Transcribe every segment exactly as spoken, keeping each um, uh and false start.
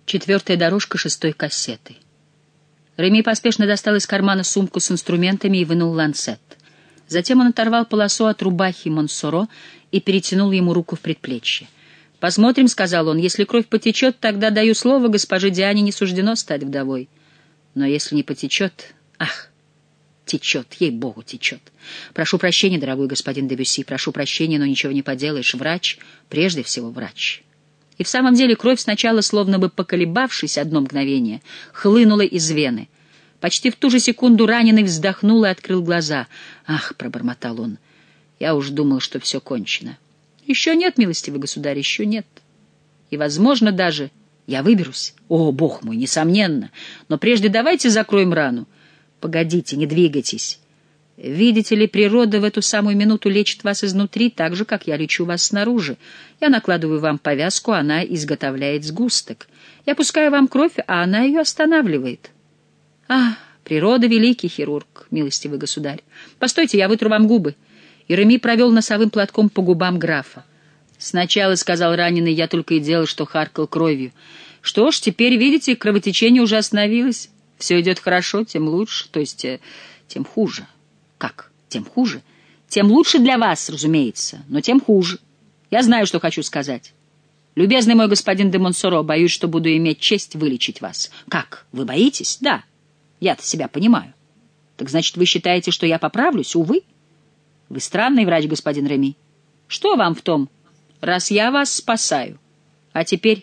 Четвертая дорожка шестой кассеты. Реми поспешно достал из кармана сумку с инструментами и вынул ланцет. Затем он оторвал полосу от рубахи Монсоро и перетянул ему руку в предплечье. «Посмотрим», — сказал он, — «если кровь потечет, тогда даю слово, госпоже Диане не суждено стать вдовой. Но если не потечет... Ах, течет, ей-богу, течет. Прошу прощения, дорогой господин де Бюсси, прошу прощения, но ничего не поделаешь. Врач, прежде всего врач». И в самом деле кровь сначала, словно бы поколебавшись одно мгновение, хлынула из вены. Почти в ту же секунду раненый вздохнул и открыл глаза. «Ах», — пробормотал он, — «я уж думал, что все кончено». «Еще нет, милостивый государь, еще нет. И, возможно, даже я выберусь. О, бог мой, несомненно. Но прежде давайте закроем рану. Погодите, не двигайтесь. Видите ли, природа в эту самую минуту лечит вас изнутри, так же, как я лечу вас снаружи. Я накладываю вам повязку, она изготовляет сгусток. Я пускаю вам кровь, а она ее останавливает. А, природа — великий хирург, милостивый государь. Постойте, я вытру вам губы». И Реми провел носовым платком по губам графа. «Сначала, — сказал раненый, — я только и делал, что харкал кровью. Что ж, теперь, видите, кровотечение уже остановилось. Все идет хорошо, тем лучше, то есть э, тем хуже». «Как? Тем хуже? Тем лучше для вас, разумеется, но тем хуже. Я знаю, что хочу сказать. Любезный мой господин де Монсоро, боюсь, что буду иметь честь вылечить вас». «Как? Вы боитесь?» «Да. Я-то себя понимаю». «Так значит, вы считаете, что я поправлюсь? Увы. Вы странный врач, господин Реми. Что вам в том, раз я вас спасаю? А теперь...»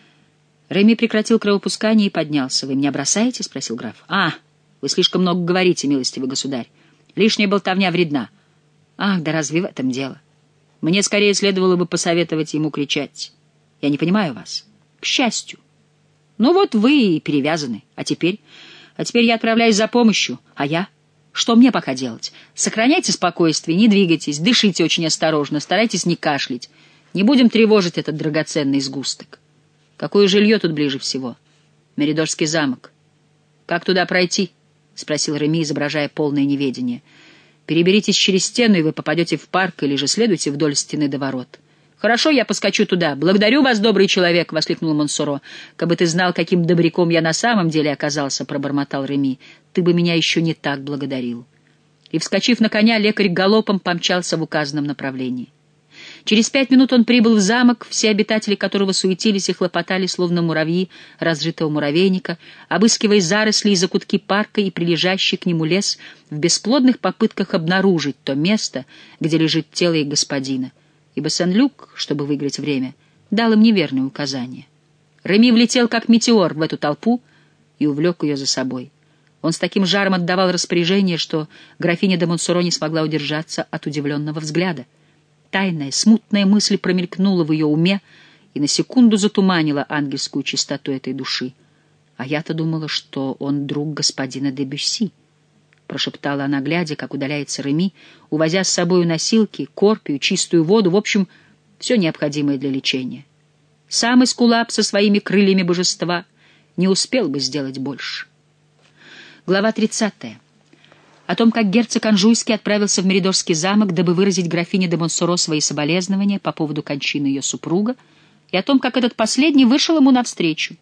Реми прекратил кровопускание и поднялся. «Вы меня бросаете?» — спросил граф. «А, вы слишком много говорите, милостивый государь. Лишняя болтовня вредна». «Ах, да разве в этом дело? Мне скорее следовало бы посоветовать ему кричать. Я не понимаю вас. К счастью. Ну вот вы и перевязаны. А теперь? А теперь я отправляюсь за помощью. А я? Что мне пока делать? Сохраняйте спокойствие, не двигайтесь, дышите очень осторожно, старайтесь не кашлять. Не будем тревожить этот драгоценный сгусток. Какое жилье тут ближе всего? Меридорский замок. Как туда пройти?» — спросил Реми, изображая полное неведение. «Переберитесь через стену, и вы попадете в парк, или же следуйте вдоль стены до ворот». «Хорошо, я поскочу туда. Благодарю вас, добрый человек!» — воскликнул Монсоро. «Кабы ты знал, каким добряком я на самом деле оказался!» — пробормотал Реми. «Ты бы меня еще не так благодарил». И, вскочив на коня, лекарь галопом помчался в указанном направлении. Через пять минут он прибыл в замок, все обитатели которого суетились и хлопотали, словно муравьи разжитого муравейника, обыскивая заросли и закутки парка и прилежащий к нему лес в бесплодных попытках обнаружить то место, где лежит тело их господина, ибо Сен-Люк, чтобы выиграть время, дал им неверные указания. Реми влетел как метеор в эту толпу и увлек ее за собой. Он с таким жаром отдавал распоряжение, что графиня де Монсоро не смогла удержаться от удивленного взгляда. Тайная, смутная мысль промелькнула в ее уме и на секунду затуманила ангельскую чистоту этой души. «А я-то думала, что он друг господина де Бюсси», — прошептала она, глядя, как удаляется Реми, увозя с собою носилки, корпию, чистую воду, в общем, все необходимое для лечения. Сам Эскулап со своими крыльями божества не успел бы сделать больше. Глава тридцатая. О том, как герцог Анжуйский отправился в Меридорский замок, дабы выразить графине де Монсоро свои соболезнования по поводу кончины ее супруга, и о том, как этот последний вышел ему навстречу.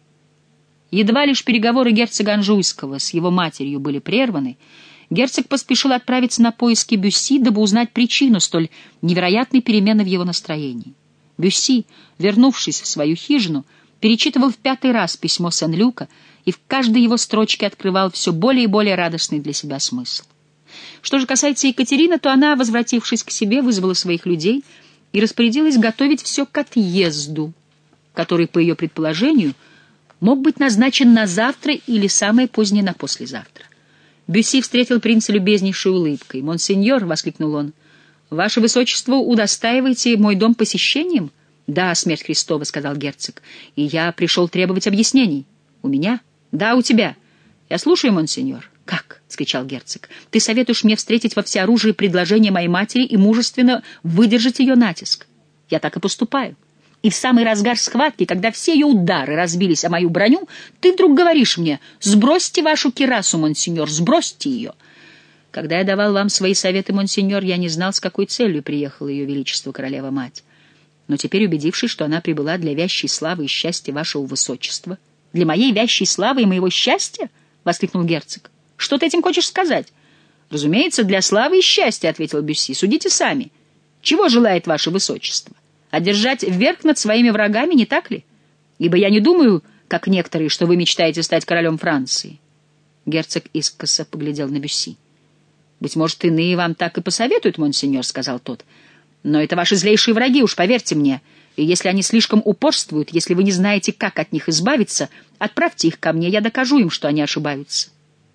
Едва лишь переговоры герцога Анжуйского с его матерью были прерваны, герцог поспешил отправиться на поиски Бюсси, дабы узнать причину столь невероятной перемены в его настроении. Бюсси, вернувшись в свою хижину, перечитывал в пятый раз письмо Сен-Люка и в каждой его строчке открывал все более и более радостный для себя смысл. Что же касается Екатерины, то она, возвратившись к себе, вызвала своих людей и распорядилась готовить все к отъезду, который, по ее предположению, мог быть назначен на завтра или самое позднее на послезавтра. Бюсси встретил принца любезнейшей улыбкой. «Монсеньор», — воскликнул он, — «ваше высочество, удостаиваете мой дом посещением?» «Да, смерть Христова», — сказал герцог, — «и я пришел требовать объяснений». «У меня?» «Да, у тебя». «Я слушаю, монсеньор». «Как?» — вскричал герцог. «Ты советуешь мне встретить во всеоружии предложение моей матери и мужественно выдержать ее натиск?» «Я так и поступаю. И в самый разгар схватки, когда все ее удары разбились о мою броню, ты вдруг говоришь мне: сбросьте вашу кирасу, монсеньор, сбросьте ее». Когда я давал вам свои советы, монсеньор, я не знал, с какой целью приехала ее величество королева-мать. Но теперь, убедившись, что она прибыла для вящей славы и счастья вашего высочества, Для моей вящей славы и моего счастья? — воскликнул герцог. — Что ты этим хочешь сказать? — Разумеется, для славы и счастья, — ответил Бюсси. — Судите сами. Чего желает ваше высочество? Одержать верх над своими врагами, не так ли? Ибо я не думаю, как некоторые, что вы мечтаете стать королем Франции. Герцог искоса поглядел на Бюсси. — Быть может, иные вам так и посоветуют, монсеньор, — сказал тот. — Но это ваши злейшие враги, уж поверьте мне. И если они слишком упорствуют, если вы не знаете, как от них избавиться, отправьте их ко мне, я докажу им, что они ошибаются.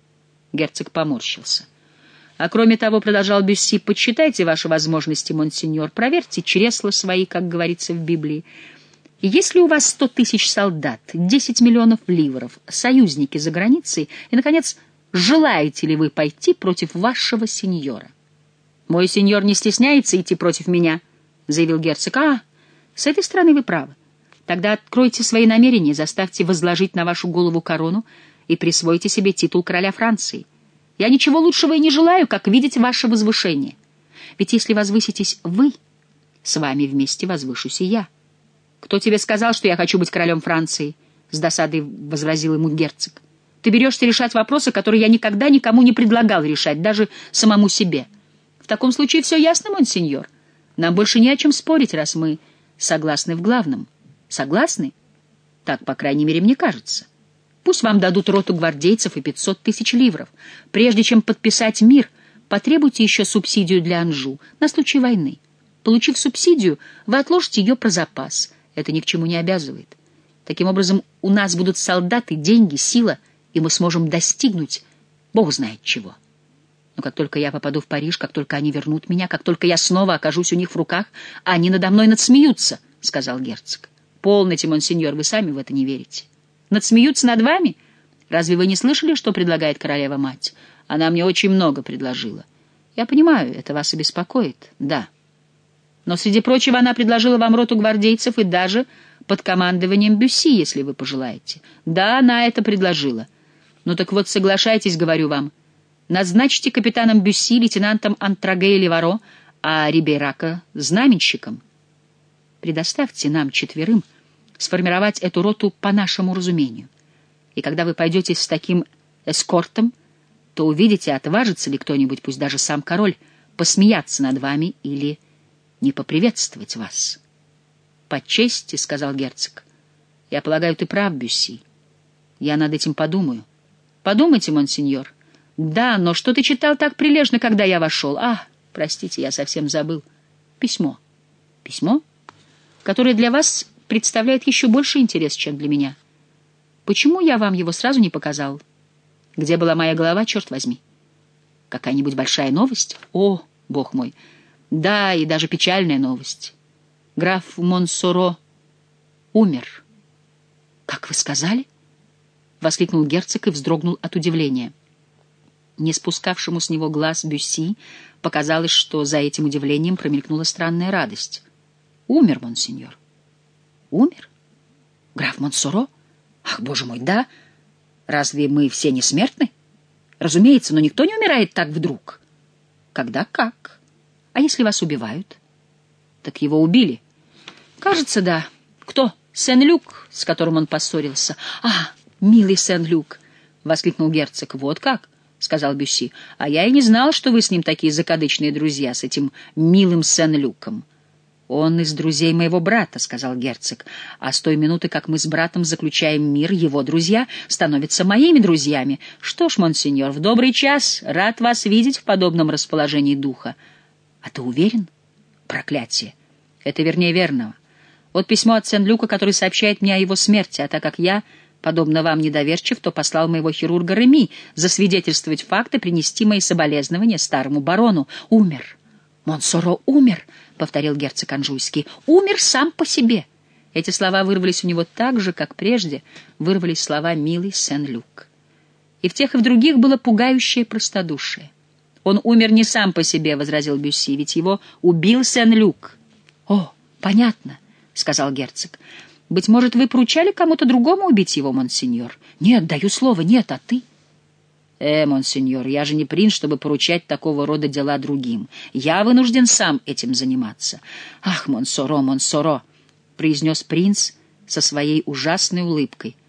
Герцог поморщился. А кроме того, — продолжал Бюсси, — подсчитайте ваши возможности, монсеньор, проверьте чресла свои, как говорится в Библии. Есть ли у вас сто тысяч солдат, десять миллионов ливров, союзники за границей, и, наконец, желаете ли вы пойти против вашего сеньора? — Мой сеньор не стесняется идти против меня, — заявил герцог. — А, с этой стороны вы правы. Тогда откройте свои намерения, заставьте возложить на вашу голову корону и присвойте себе титул короля Франции. Я ничего лучшего и не желаю, как видеть ваше возвышение. Ведь если возвыситесь вы, с вами вместе возвышусь и я. — Кто тебе сказал, что я хочу быть королем Франции? — с досадой возразил ему герцог. — Ты берешься решать вопросы, которые я никогда никому не предлагал решать, даже самому себе. В таком случае все ясно, монсеньор. Нам больше не о чем спорить, раз мы согласны в главном. Согласны? Так, по крайней мере, мне кажется. Пусть вам дадут роту гвардейцев и пятьсот тысяч ливров. Прежде чем подписать мир, потребуйте еще субсидию для Анжу на случай войны. Получив субсидию, вы отложите ее про запас. Это ни к чему не обязывает. Таким образом, у нас будут солдаты, деньги, сила, и мы сможем достигнуть бог знает чего. Но как только я попаду в Париж, как только они вернут меня, как только я снова окажусь у них в руках, они надо мной надсмеются, — сказал герцог. — Полноте, монсеньор, вы сами в это не верите. Надсмеются над вами? Разве вы не слышали, что предлагает королева-мать? Она мне очень много предложила. Я понимаю, это вас обеспокоит, да. Но, среди прочего, она предложила вам роту гвардейцев и даже под командованием Бюсси, если вы пожелаете. Да, она это предложила. Ну так вот, соглашайтесь, говорю вам. Назначьте капитаном Бюсси, лейтенантом Антраге Леваро, а Рибейрака — знаменщиком. Предоставьте нам четверым сформировать эту роту по нашему разумению. И когда вы пойдете с таким эскортом, то увидите, отважится ли кто-нибудь, пусть даже сам король, посмеяться над вами или не поприветствовать вас. — По чести, — сказал герцог. — Я полагаю, ты прав, Бюсси. Я над этим подумаю. — Подумайте, монсеньор. — Да, но что ты читал так прилежно, когда я вошел? А, простите, я совсем забыл. Письмо. Письмо, которое для вас представляет еще больше интерес, чем для меня. Почему я вам его сразу не показал? Где была моя голова, черт возьми? Какая-нибудь большая новость? О, бог мой! Да, и даже печальная новость. Граф Монсоро умер. — Как вы сказали? — воскликнул герцог и вздрогнул от удивления. Не спускавшему с него глаз Бюсси показалось, что за этим удивлением промелькнула странная радость. — Умер, монсеньор. — Умер? Граф Монсоро? Ах, боже мой, да! Разве мы все не смертны? Разумеется, но никто не умирает так вдруг. Когда как? А если вас убивают? Так его убили. Кажется, да. Кто? Сен-Люк, с которым он поссорился. А, милый Сен-Люк! — воскликнул герцог. — Вот как? — сказал Бюсси. — А я и не знал, что вы с ним такие закадычные друзья, с этим милым Сен-Люком. — Он из друзей моего брата, — сказал герцог. — А с той минуты, как мы с братом заключаем мир, его друзья становятся моими друзьями. Что ж, монсеньор, в добрый час. Рад вас видеть в подобном расположении духа. — А ты уверен? Проклятие! Это вернее верного. Вот письмо от Сен-Люка, который сообщает мне о его смерти, а так как я, подобно вам, недоверчив, то послал моего хирурга Реми засвидетельствовать факт и принести мои соболезнования старому барону. Умер. Монсоро умер, — повторил герцог Анжуйский. Умер сам по себе. Эти слова вырвались у него так же, как прежде вырвались слова «милый Сен-Люк». И в тех, и в других было пугающее простодушие. «Он умер не сам по себе», — возразил Бюсси, — «ведь его убил Сен-Люк». «О, понятно», — сказал герцог. «Быть может, вы поручали кому-то другому убить его, монсеньор?» «Нет, даю слово, нет, а ты?» «Э, монсеньор, я же не принц, чтобы поручать такого рода дела другим. Я вынужден сам этим заниматься». «Ах, Монсоро, Монсоро», — произнес принц со своей ужасной улыбкой.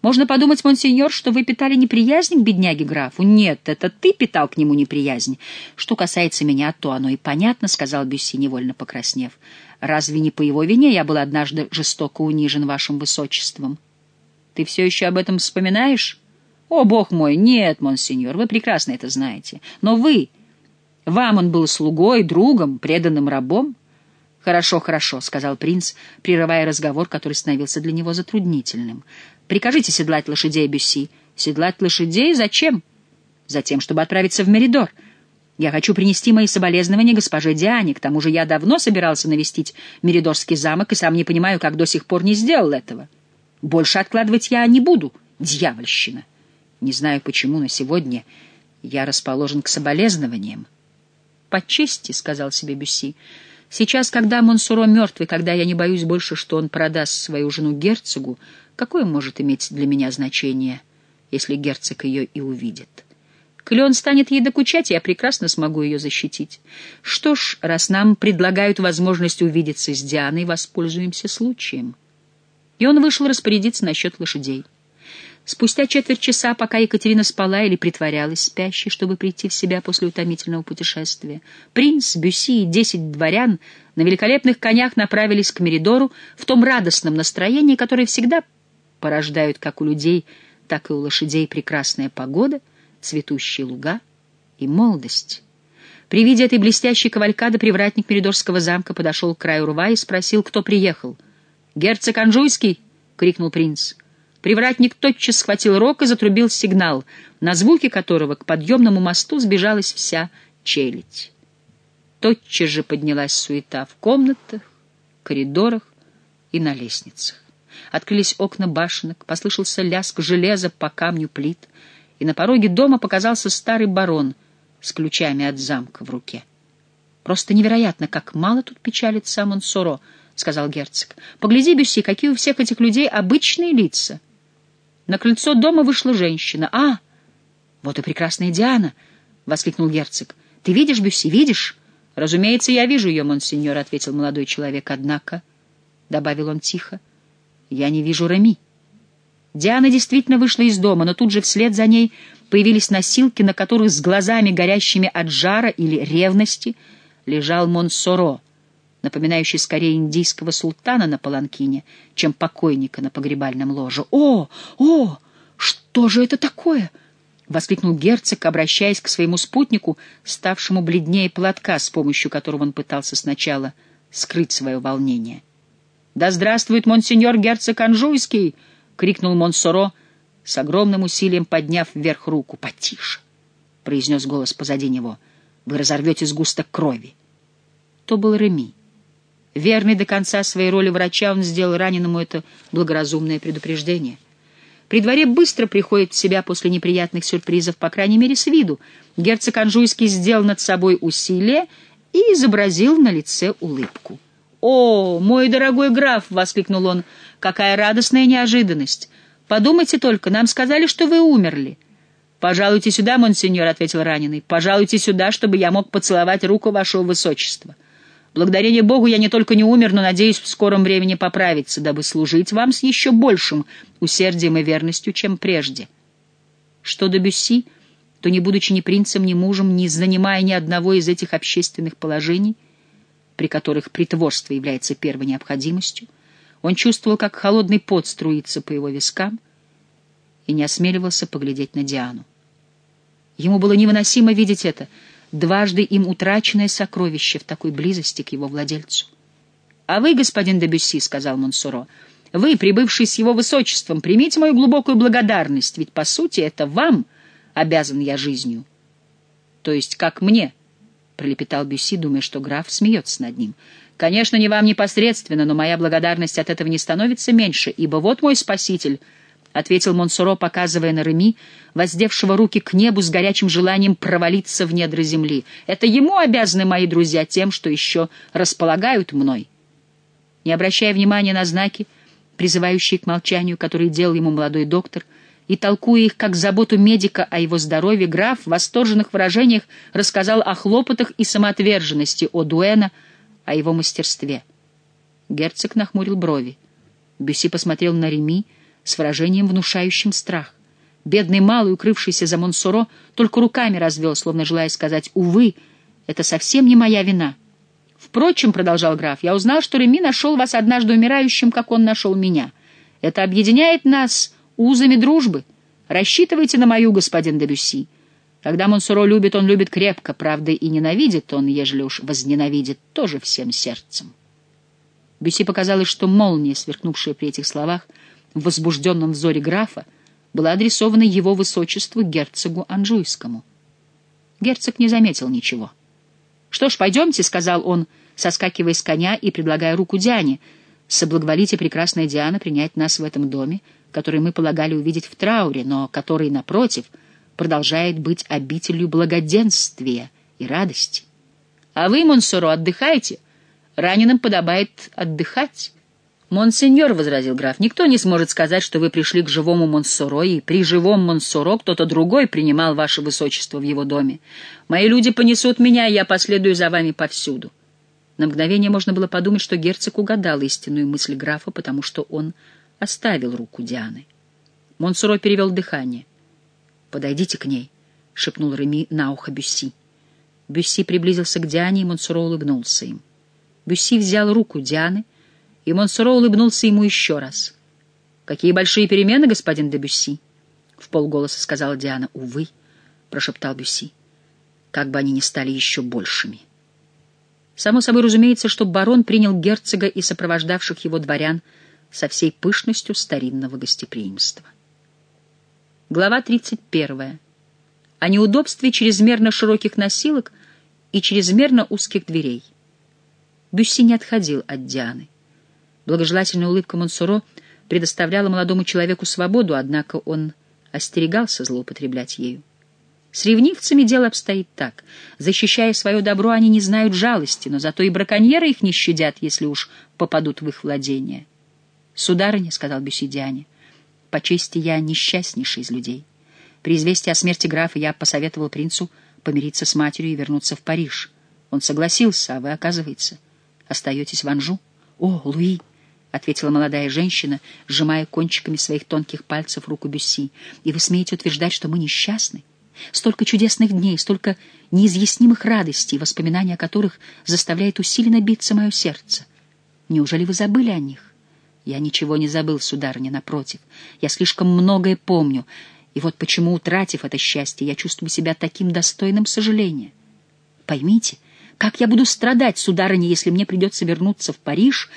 Можно подумать, монсеньор, что вы питали неприязнь к бедняге графу. Нет, это ты питал к нему неприязнь. Что касается меня, то оно и понятно, — сказал Бюсси, невольно покраснев. Разве не по его вине я был однажды жестоко унижен вашим высочеством? Ты все еще об этом вспоминаешь? О, бог мой, нет, монсеньор, вы прекрасно это знаете. Но вы, вам он был слугой, другом, преданным рабом? «Хорошо, хорошо», — сказал принц, прерывая разговор, который становился для него затруднительным. «Прикажите седлать лошадей, Бюсси». «Седлать лошадей? Зачем?» «Затем, чтобы отправиться в Меридор. Я хочу принести мои соболезнования госпоже Диане. К тому же я давно собирался навестить Меридорский замок и сам не понимаю, как до сих пор не сделал этого. Больше откладывать я не буду. Дьявольщина! Не знаю почему, но сегодня я расположен к соболезнованиям». «По чести», — сказал себе Бюсси. «Сейчас, когда Монсоро мертв, и когда я не боюсь больше, что он продаст свою жену герцогу, какое может иметь для меня значение, если герцог ее и увидит? Коли он станет ей докучать, я прекрасно смогу ее защитить. Что ж, раз нам предлагают возможность увидеться с Дианой, воспользуемся случаем». И он вышел распорядиться насчет лошадей. Спустя четверть часа, пока Екатерина спала или притворялась спящей, чтобы прийти в себя после утомительного путешествия, принц, Бюсси и десять дворян на великолепных конях направились к Меридору в том радостном настроении, которое всегда порождают как у людей, так и у лошадей прекрасная погода, цветущие луга и молодость. При виде этой блестящей кавалькады привратник Меридорского замка подошел к краю рва и спросил, кто приехал. «Герцог Анжуйский!» — крикнул принц. Привратник тотчас схватил рог и затрубил сигнал, на звуки которого к подъемному мосту сбежалась вся челядь. Тотчас же поднялась суета в комнатах, коридорах и на лестницах. Открылись окна башенок, послышался лязг железа по камню плит, и на пороге дома показался старый барон с ключами от замка в руке. «Просто невероятно, как мало тут печалится Монсоро», — сказал герцог. «Погляди, Бюсси, какие у всех этих людей обычные лица». На крыльцо дома вышла женщина. «А, вот и прекрасная Диана!» — воскликнул герцог. «Ты видишь, Бюсси, видишь?» «Разумеется, я вижу ее, монсеньор», — ответил молодой человек. «Однако», — добавил он тихо, — «я не вижу Реми». Диана действительно вышла из дома, но тут же вслед за ней появились носилки, на которых с глазами, горящими от жара или ревности, лежал Монсоро, напоминающий скорее индийского султана на паланкине, чем покойника на погребальном ложе. «О! О! Что же это такое?» — воскликнул герцог, обращаясь к своему спутнику, ставшему бледнее платка, с помощью которого он пытался сначала скрыть свое волнение. «Да здравствует монсеньор герцог Анжуйский!» — крикнул Монсоро, с огромным усилием подняв вверх руку. «Потише!» — произнес голос позади него. «Вы разорвете сгусток крови!» То был Реми. Верный до конца своей роли врача, он сделал раненому это благоразумное предупреждение. При дворе быстро приходит в себя после неприятных сюрпризов, по крайней мере, с виду. Герцог Анжуйский сделал над собой усилие и изобразил на лице улыбку. «О, мой дорогой граф!» — воскликнул он. «Какая радостная неожиданность! Подумайте только, нам сказали, что вы умерли». «Пожалуйте сюда, монсеньор», — ответил раненый. «Пожалуйте сюда, чтобы я мог поцеловать руку вашего высочества. Благодарение Богу, я не только не умер, но надеюсь в скором времени поправиться, дабы служить вам с еще большим усердием и верностью, чем прежде». Что до Бюсси, то, не будучи ни принцем, ни мужем, не занимая ни одного из этих общественных положений, при которых притворство является первой необходимостью, он чувствовал, как холодный пот струится по его вискам, и не осмеливался поглядеть на Диану. Ему было невыносимо видеть это, дважды им утраченное сокровище в такой близости к его владельцу. «А вы, господин де Бюсси, — сказал Монсоро, — вы, прибывший с его высочеством, примите мою глубокую благодарность, ведь, по сути, это вам обязан я жизнью». «То есть как мне?» — пролепетал Бюсси, думая, что граф смеется над ним. «Конечно, не вам непосредственно, но моя благодарность от этого не становится меньше, ибо вот мой спаситель», — ответил Монсоро, показывая на Реми, воздевшего руки к небу с горячим желанием провалиться в недра земли. «Это ему обязаны мои друзья тем, что еще располагают мной». Не обращая внимания на знаки, призывающие к молчанию, которые делал ему молодой доктор, и толкуя их как заботу медика о его здоровье, граф в восторженных выражениях рассказал о хлопотах и самоотверженности Одуэна, о его мастерстве. Герцог нахмурил брови. Бюсси посмотрел на Реми с выражением, внушающим страх. Бедный малый, укрывшийся за Монсоро, только руками развел, словно желая сказать: «Увы, это совсем не моя вина». «Впрочем, — продолжал граф, — я узнал, что Реми нашел вас однажды умирающим, как он нашел меня. Это объединяет нас узами дружбы. Рассчитывайте на мою, господин де Бюсси. Когда Монсоро любит, он любит крепко, правда, и ненавидит он, ежели уж возненавидит, тоже всем сердцем». Бюсси показалось, что молния, сверкнувшая при этих словах в возбужденном взоре графа, была адресована его высочеству герцогу Анжуйскому. Герцог не заметил ничего. «Что ж, пойдемте, — сказал он, соскакивая с коня и предлагая руку Диане, — соблаговолите, прекрасная Диана, принять нас в этом доме, который мы полагали увидеть в трауре, но который, напротив, продолжает быть обителью благоденствия и радости. А вы, Монсоро, отдыхайте. Раненым подобает отдыхать». «Монсеньор, — возразил граф, — никто не сможет сказать, что вы пришли к живому Монсоро, и при живом Монсоро кто-то другой принимал ваше высочество в его доме. Мои люди понесут меня, и я последую за вами повсюду». На мгновение можно было подумать, что герцог угадал истинную мысль графа, потому что он оставил руку Дианы. Монсоро перевел дыхание. «Подойдите к ней», — шепнул Реми на ухо Бюсси. Бюсси приблизился к Диане, и Монсоро улыбнулся им. Бюсси взял руку Дианы, и Монсоро улыбнулся ему еще раз. «Какие большие перемены, господин де Бюсси!» — вполголоса сказала Диана. «Увы», — прошептал Бюсси, — «как бы они ни стали еще большими». Само собой разумеется, что барон принял герцога и сопровождавших его дворян со всей пышностью старинного гостеприимства. Глава тридцать первая. О неудобстве чрезмерно широких носилок и чрезмерно узких дверей. Бюсси не отходил от Дианы. Благожелательная улыбка Монсоро предоставляла молодому человеку свободу, однако он остерегался злоупотреблять ею. С ревнивцами дело обстоит так. Защищая свое добро, они не знают жалости, но зато и браконьеры их не щадят, если уж попадут в их владение. «Сударыня, — сказал Бюсси Диане, — по чести я несчастнейший из людей. При известии о смерти графа я посоветовал принцу помириться с матерью и вернуться в Париж. Он согласился, а вы, оказывается, остаетесь в Анжу». «О, Луи! — ответила молодая женщина, сжимая кончиками своих тонких пальцев руку Бюсси, — и вы смеете утверждать, что мы несчастны? Столько чудесных дней, столько неизъяснимых радостей, воспоминания о которых заставляет усиленно биться мое сердце. Неужели вы забыли о них?» «Я ничего не забыл, сударыня, напротив. Я слишком многое помню, и вот почему, утратив это счастье, я чувствую себя таким достойным сожаления. Поймите, как я буду страдать, сударыня, если мне придется вернуться в Париж,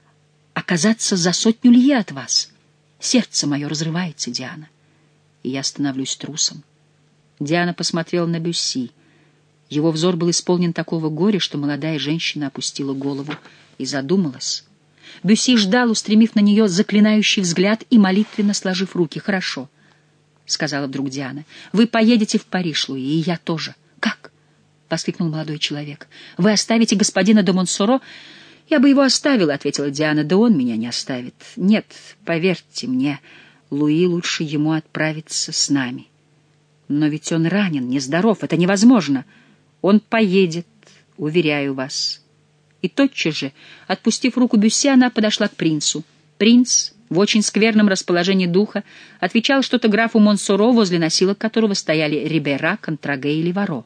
оказаться за сотню лье от вас. Сердце мое разрывается, Диана, и я становлюсь трусом». Диана посмотрела на Бюсси. Его взор был исполнен такого горя, что молодая женщина опустила голову и задумалась. Бюсси ждал, устремив на нее заклинающий взгляд и молитвенно сложив руки. «Хорошо», — сказала вдруг Диана, — «вы поедете в Париж, Луи, и я тоже». «Как?» — воскликнул молодой человек. «Вы оставите господина де Монсоро?» «Я бы его оставила», — ответила Диана, — «да он меня не оставит. Нет, поверьте мне, Луи, лучше ему отправиться с нами». «Но ведь он ранен, нездоров, это невозможно». «Он поедет, уверяю вас». И тотчас же, отпустив руку Бюсси, она подошла к принцу. Принц, в очень скверном расположении духа, отвечал что-то графу Монсоро, возле носилок которого стояли Рибера, Контраге и Ливаро.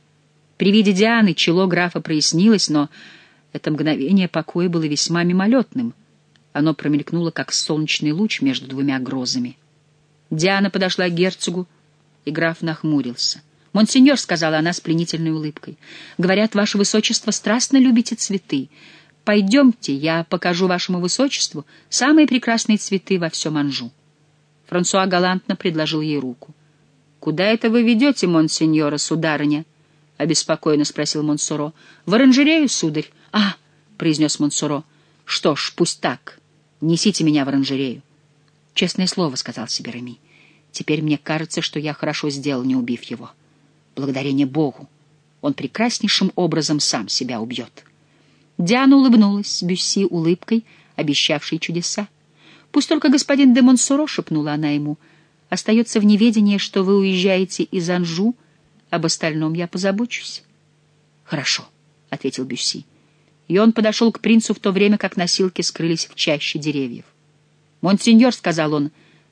При виде Дианы чело графа прояснилось, но это мгновение покоя было весьма мимолетным. Оно промелькнуло, как солнечный луч между двумя грозами. Диана подошла к герцогу, и граф нахмурился. «Монсеньор, — сказала она с пленительной улыбкой, — говорят, ваше высочество страстно любите цветы. Пойдемте, я покажу вашему высочеству самые прекрасные цветы во всем Анжу». Франсуа галантно предложил ей руку. «Куда это вы ведете, монсеньора, сударыня?» — обеспокоенно спросил Монсоро. «В оранжерею, сударь». «А!» — произнес Монсоро. «Что ж, пусть так. Несите меня в оранжерею». «Честное слово, — сказал себе Реми, — теперь мне кажется, что я хорошо сделал, не убив его. Благодарение Богу, он прекраснейшим образом сам себя убьет». Диана улыбнулась Бюсси улыбкой, обещавшей чудеса. «Пусть только господин де Монсоро, — шепнула она ему, — остается в неведении, что вы уезжаете из Анжу, об остальном я позабочусь». «Хорошо», — ответил Бюсси. И он подошел к принцу в то время, как носилки скрылись в чаще деревьев. «Монсеньор, — сказал он, —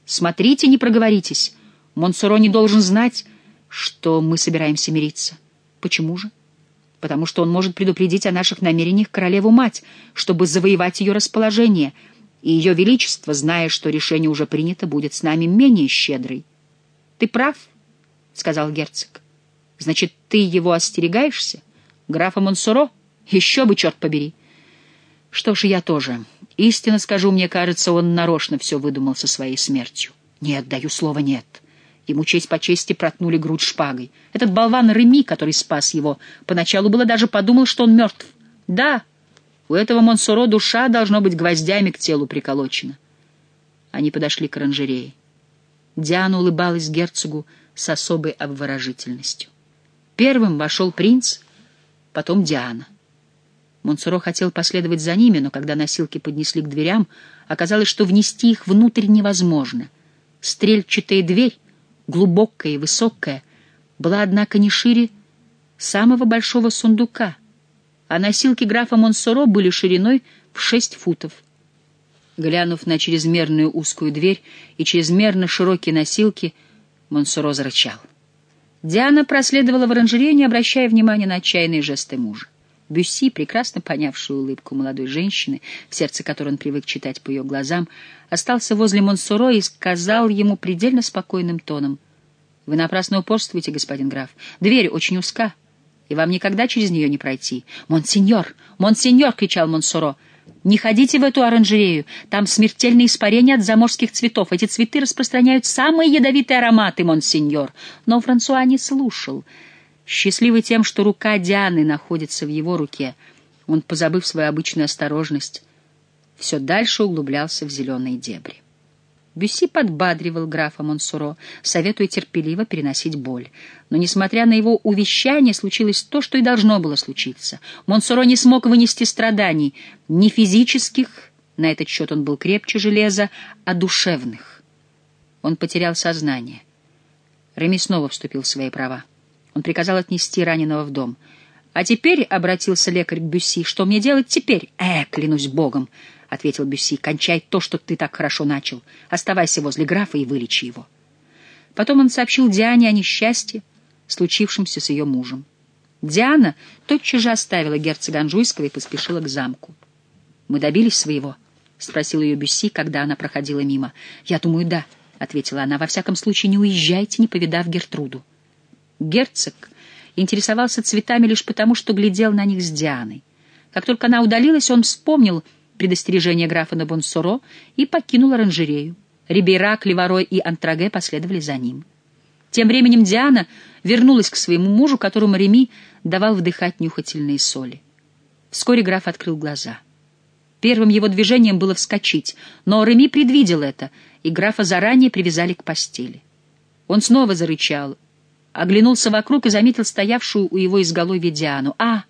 Смотрите, не проговоритесь. Монсоро не должен знать, что мы собираемся мириться. Почему же? Потому что он может предупредить о наших намерениях королеву-мать, чтобы завоевать ее расположение, и ее величество, зная, что решение уже принято, будет с нами менее щедрой. — Ты прав, — сказал герцог. — Значит, ты его остерегаешься? Графа Монсоро? Еще бы, черт побери! Что ж, я тоже. Истинно скажу, мне кажется, он нарочно все выдумал со своей смертью. Нет, даю слово, нет. Ему честь по чести проткнули грудь шпагой. Этот болван Реми, который спас его, поначалу было даже подумал, что он мертв. Да, у этого Монсоро душа должно быть гвоздями к телу приколочена. Они подошли к оранжерее. Диана улыбалась герцогу с особой обворожительностью. Первым вошел принц, потом Диана. Монсоро хотел последовать за ними, но когда носилки поднесли к дверям, оказалось, что внести их внутрь невозможно. Стрельчатая дверь, глубокая и высокая, была, однако, не шире самого большого сундука, а носилки графа Монсоро были шириной в шесть футов. Глянув на чрезмерную узкую дверь и чрезмерно широкие носилки, Монсоро зарычал. Диана проследовала в оранжерею, не обращая внимания на отчаянные жесты мужа. Бюсси, прекрасно понявший улыбку молодой женщины, в сердце которой он привык читать по ее глазам, остался возле Монсоро и сказал ему предельно спокойным тоном: «Вы напрасно упорствуете, господин граф. Дверь очень узка, и вам никогда через нее не пройти». «Монсеньор! Монсеньор!» — кричал Монсоро. «Не ходите в эту оранжерею. Там смертельные испарения от заморских цветов. Эти цветы распространяют самые ядовитые ароматы, монсеньор». Но Франсуа не слушал. Счастливый тем, что рука Дианы находится в его руке, он, позабыв свою обычную осторожность, все дальше углублялся в зеленые дебри. Бюсси подбадривал графа Монсоро, советуя терпеливо переносить боль. Но, несмотря на его увещание, случилось то, что и должно было случиться. Монсоро не смог вынести страданий, не физических, на этот счет он был крепче железа, а душевных. Он потерял сознание. Реми снова вступил в свои права. Он приказал отнести раненого в дом. «А теперь, — обратился лекарь к Бюсси, — что мне делать теперь?» «Э, клянусь богом, — ответил Бюсси, — кончай то, что ты так хорошо начал. Оставайся возле графа и вылечи его». Потом он сообщил Диане о несчастье, случившемся с ее мужем. Диана тотчас же оставила герцога Анжуйского и поспешила к замку. «Мы добились своего?» — спросил ее Бюсси, когда она проходила мимо. «Я думаю, да», — ответила она. «Во всяком случае, не уезжайте, не повидав Гертруду». Герцог интересовался цветами лишь потому, что глядел на них с Дианой. Как только она удалилась, он вспомнил предостережение графа де Монсоро и покинул оранжерею. Рибейрак, Леварой и Антраге последовали за ним. Тем временем Диана вернулась к своему мужу, которому Реми давал вдыхать нюхательные соли. Вскоре граф открыл глаза. Первым его движением было вскочить, но Реми предвидел это, и графа заранее привязали к постели. Он снова зарычал, оглянулся вокруг и заметил стоявшую у его изголовья Диану. «А,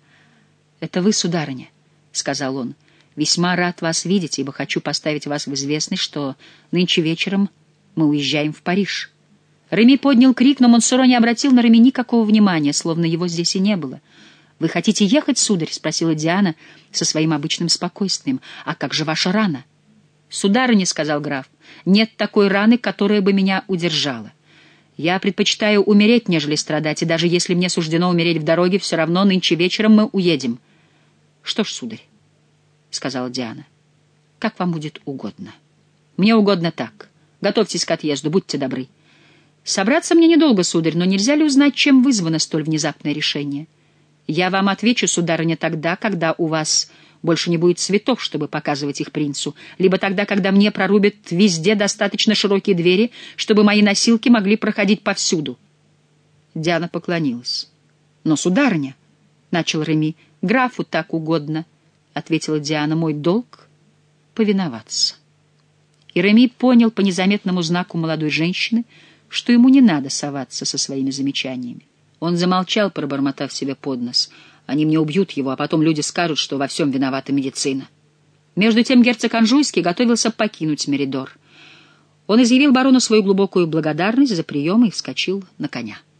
это вы, сударыня», — сказал он. «Весьма рад вас видеть, ибо хочу поставить вас в известность, что нынче вечером мы уезжаем в Париж». Реми поднял крик, но Монсоро не обратил на Реми никакого внимания, словно его здесь и не было. «Вы хотите ехать, сударь?» — спросила Диана со своим обычным спокойствием. «А как же ваша рана?» «Сударыня», — сказал граф, — «нет такой раны, которая бы меня удержала. Я предпочитаю умереть, нежели страдать, и даже если мне суждено умереть в дороге, все равно нынче вечером мы уедем». «Что ж, сударь», — сказала Диана, — «как вам будет угодно». «Мне угодно так. Готовьтесь к отъезду, будьте добры». «Собраться мне недолго, сударь, но нельзя ли узнать, чем вызвано столь внезапное решение?» «Я вам отвечу, сударыня, тогда, когда у вас больше не будет цветов, чтобы показывать их принцу, либо тогда, когда мне прорубят везде достаточно широкие двери, чтобы мои носилки могли проходить повсюду». Диана поклонилась. «Но, сударыня, — начал Реми, — графу так угодно, — ответила Диана, — мой долг — повиноваться». И Реми понял по незаметному знаку молодой женщины, что ему не надо соваться со своими замечаниями. Он замолчал, пробормотав себе под нос. «Они мне убьют его, а потом люди скажут, что во всем виновата медицина». Между тем герцог Анжуйский готовился покинуть Меридор. Он изъявил барону свою глубокую благодарность за прием и вскочил на коня.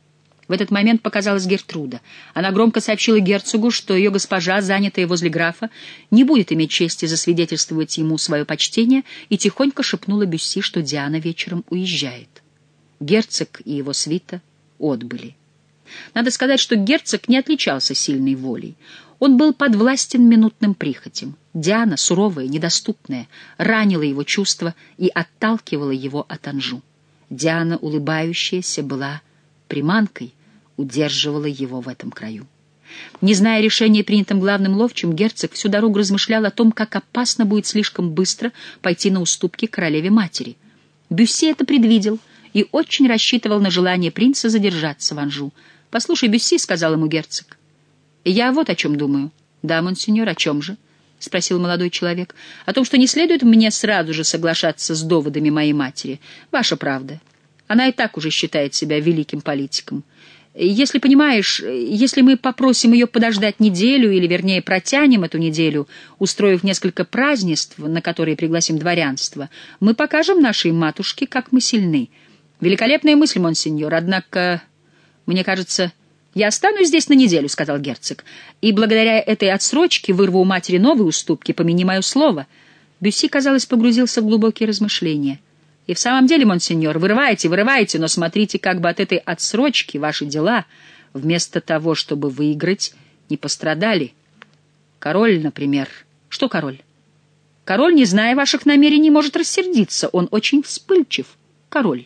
В этот момент показалась Гертруда. Она громко сообщила герцогу, что ее госпожа, занятая возле графа, не будет иметь чести засвидетельствовать ему свое почтение, и тихонько шепнула Бюсси, что Диана вечером уезжает. Герцог и его свита отбыли. Надо сказать, что герцог не отличался сильной волей. Он был подвластен минутным прихотям. Диана, суровая, недоступная, ранила его чувства и отталкивала его от Анжу. Диана, улыбающаяся, была приманкой, удерживала его в этом краю. Не зная решения, принятым главным ловчим, герцог всю дорогу размышлял о том, как опасно будет слишком быстро пойти на уступки королеве-матери. Бюсси это предвидел и очень рассчитывал на желание принца задержаться в Анжу. «Послушай, Бюсси», — сказал ему герцог, — «я вот о чем думаю». «Да, монсеньор, о чем же?» — спросил молодой человек. «О том, что не следует мне сразу же соглашаться с доводами моей матери. Ваша правда. Она и так уже считает себя великим политиком. Если понимаешь, если мы попросим ее подождать неделю, или, вернее, протянем эту неделю, устроив несколько празднеств, на которые пригласим дворянство, мы покажем нашей матушке, как мы сильны. Великолепная мысль, монсеньор, однако, мне кажется... «Я останусь здесь на неделю», — сказал герцог, «и благодаря этой отсрочке вырву у матери новые уступки, помяни мое слово». Бюсси, казалось, погрузился в глубокие размышления. «И в самом деле, монсеньор, вырывайте, вырывайте, но смотрите, как бы от этой отсрочки ваши дела, вместо того, чтобы выиграть, не пострадали. Король, например». «Что король?» «Король, не зная ваших намерений, может рассердиться. Он очень вспыльчив. Король».